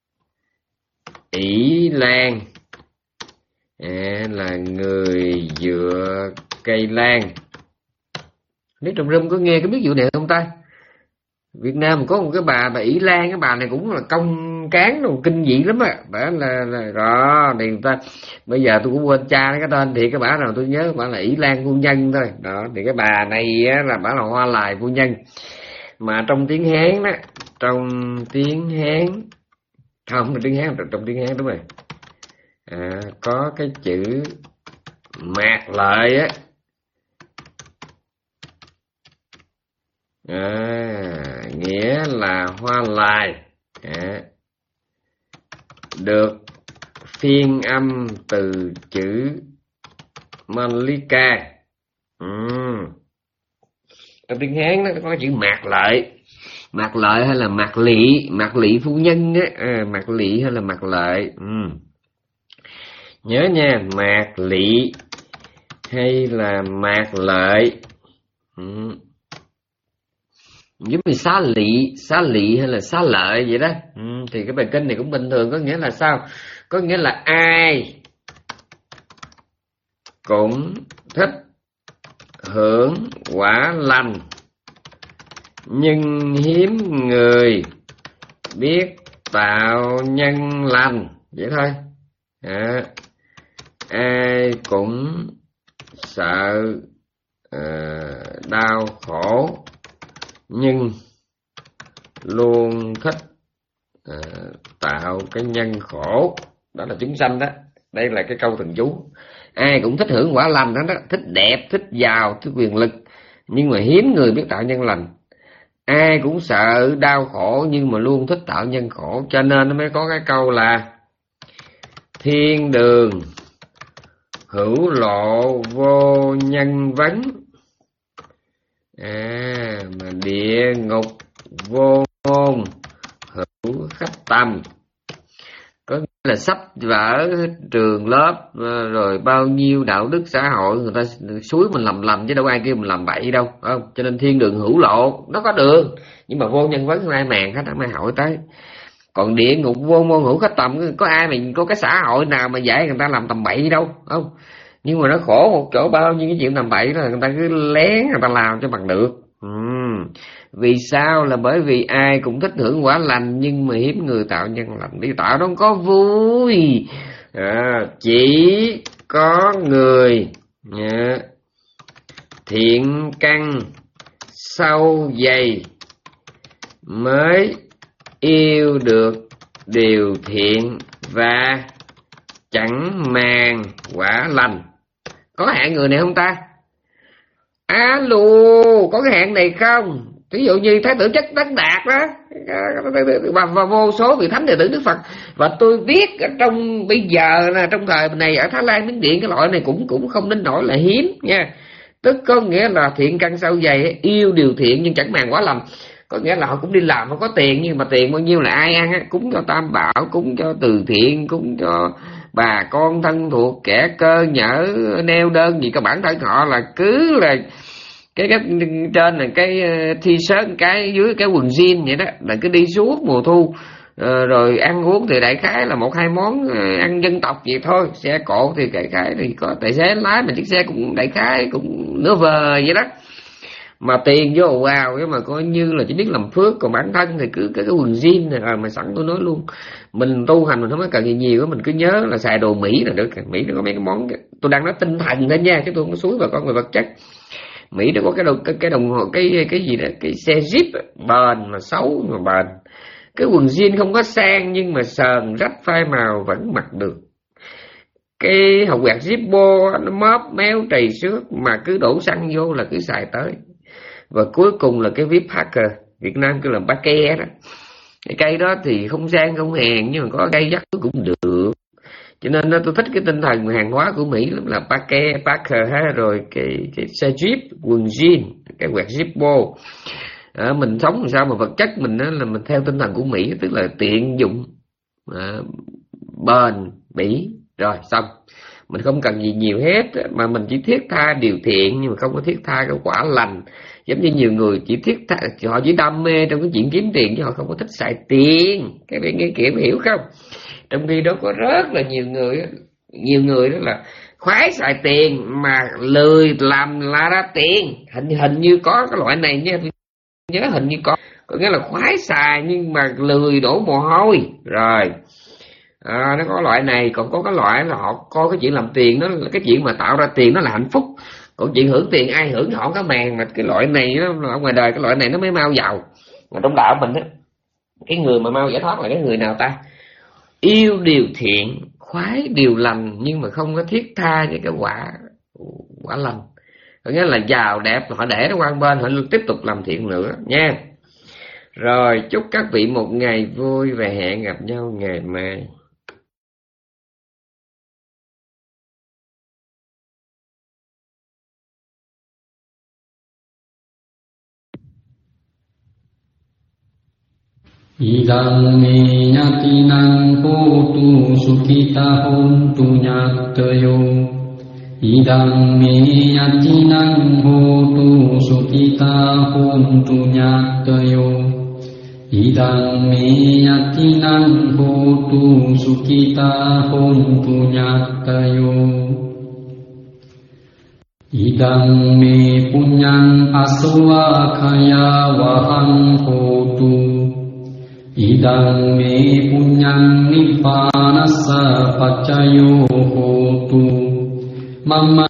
ỷ lan à, là người dựa cây lan. Nếu trong râm có nghe cái biết vụ này không ta? Việt Nam có một cái bà bà ỷ lan, cái bà này cũng là công cán đồ kinh dị lắm á. Bà là, là đó thì người ta bây giờ tôi cũng quên cha cái tên thì cái bà nào tôi nhớ bà là ỷ lan phu nhân thôi. Đó thì cái bà này á, là bà là Hoa Lài phu nhân. Mà trong tiếng Hán đó, trong tiếng Hán không, trong tiếng Hán trong tiếng Hán đúng rồi. À, có cái chữ mạc lợi á. À, nghĩa là hoa lài, à, được phiên âm từ chữ Malika. uhm. Trong tiếng Hán nó có chữ mạc lợi, mạc lợi hay là mạc lị, mạc lị phu nhân á, à, mạc lị hay là mạc lợi. uhm. Nhớ nha, mạc lị hay là mạc lợi. uhm. Giống như xá lị, xá lị hay là xá lợi vậy đó. Ừ, thì cái bài kinh này cũng bình thường, có nghĩa là sao? Có nghĩa là ai cũng thích hưởng quả lành, nhưng hiếm người biết tạo nhân lành, vậy thôi. À, ai cũng sợ à, đau khổ, nhưng luôn thích à, tạo cái nhân khổ. Đó là chúng sanh đó. Đây là cái câu thần chú. Ai cũng thích hưởng quả lành đó, đó, thích đẹp, thích giàu, thích quyền lực, nhưng mà hiếm người biết tạo nhân lành. Ai cũng sợ đau khổ, nhưng mà luôn thích tạo nhân khổ. Cho nên nó mới có cái câu là thiên đường hữu lộ vô nhân vấn, à, mà địa ngục vô môn hữu khách tâm. Có nghĩa là sách vở trường lớp rồi bao nhiêu đạo đức xã hội người ta xúi mình làm lầm, chứ đâu ai kêu mình làm bậy đâu, không? Cho nên thiên đường hữu lộ, nó có đường nhưng mà vô nhân vấn không ai màng hết, không ai hỏi tới. Còn địa ngục vô môn hữu khách tầm, có ai mình có cái xã hội nào mà dạy người ta làm tầm bậy đâu, không? Nhưng mà nó khổ một chỗ, bao nhiêu cái chuyện tầm bậy đó người ta cứ lén người ta làm cho bằng được. uhm. Vì sao? Là bởi vì ai cũng thích hưởng quả lành, nhưng mà hiếm người tạo nhân lành. Đi tạo đâu có vui, à, chỉ có người yeah, thiện căn sâu dày mới yêu được điều thiện và chẳng màng quả lành. Có hạng người này không ta? Alo, có cái hạng này không? ví dụ như Thái tử Chất Tất Đạt đó, và, và vô số vị thánh đệ tử Đức Phật. Và tôi biết ở trong bây giờ là trong thời này ở Thái Lan, Miến Điện, cái loại này cũng cũng không đến nỗi là hiếm nha. Tức có nghĩa là thiện căn sâu dày, yêu điều thiện nhưng chẳng màng quá lầm. Có nghĩa là họ cũng đi làm, họ có tiền, nhưng mà tiền bao nhiêu là ai ăn á, cúng cho Tam Bảo, cúng cho từ thiện, cúng cho bà con thân thuộc, kẻ cơ nhở, neo đơn gì, các bản thân họ là cứ là cái cái trên là cái t-shirt, cái dưới cái quần jean vậy đó, là cứ đi suốt mùa thu. Ờ, rồi ăn uống thì đại khái là một hai món ăn dân tộc vậy thôi. Xe cộ thì đại khái thì có tài xế lái, mà chiếc xe cũng đại khái cũng nửa vời vậy đó. Mà tiền vô vào cái mà coi như là chỉ biết làm phước. Còn bản thân thì cứ cái, cái quần jean này, à, mà sẵn tôi nói luôn, mình tu hành mình không có cần gì nhiều, mình cứ nhớ là xài đồ Mỹ là được. Mỹ nó có mấy cái món, tôi đang nói tinh thần thôi nha, chứ tôi không có xúi vào con người vật chất. Mỹ nó có cái đồng cái, cái đồng hồ cái cái gì đó, cái xe Jeep bền mà xấu mà bền. Cái quần jean không có sang nhưng mà sờn rách phai màu vẫn mặc được. Cái hộp quẹt Zippo nó móp méo trầy xước mà cứ đổ xăng vô là cứ xài tới. Và cuối cùng là cái vip Parker, Việt Nam cứ làm ba ke đó. Cái cây đó thì không sang không hèn, nhưng mà có cây dắt cũng được. Cho nên tôi thích cái tinh thần hàng hóa của Mỹ lắm, là Parker, Parker ha, rồi cái cái xe Jeep, quần jean, cái quẹt Zippo. À, mình sống làm sao mà vật chất mình đó, là mình theo tinh thần của Mỹ, tức là tiện dụng, à, bền bỉ, rồi xong. Mình không cần gì nhiều hết, mà mình chỉ thiết tha điều thiện, nhưng mà không có thiết tha cái quả lành. Giống như nhiều người chỉ thiết tha, họ chỉ đam mê trong cái chuyện kiếm tiền, chứ họ không có thích xài tiền. Các bạn nghe kiểu hiểu không? Trong khi đó có rất là nhiều người, nhiều người đó là khoái xài tiền mà lười làm la ra tiền. Hình hình như có cái loại này nha, tôi nhớ hình như có. Có nghĩa là khoái xài nhưng mà lười đổ mồ hôi. Rồi à, nó có loại này. Còn có cái loại là họ coi cái chuyện làm tiền, nó là cái chuyện mà tạo ra tiền nó là hạnh phúc. Còn chuyện hưởng tiền ai hưởng họ có màng. Mà cái loại này nó, ở ngoài đời cái loại này nó mới mau giàu. Mà trong đạo mình á, cái người mà mau giải thoát là cái người nào ta? Yêu điều thiện, khoái điều lành, nhưng mà không có thiết tha với cái quả quả lành. Có nghĩa là giàu đẹp họ để nó qua bên, họ tiếp tục làm thiện nữa nha. Rồi chúc các vị một ngày vui và hẹn gặp nhau ngày mai. Idang me yatinang hotu sukhita hontu nyatayo. Idang me yatinang hotu sukhita hontu nyatayo. Idang me yatinang hotu sukhita hontu nyatayo. Idang me punyang aswakaya wahang hotu. Idang me punyang nippanassa paccayo hotu. Mama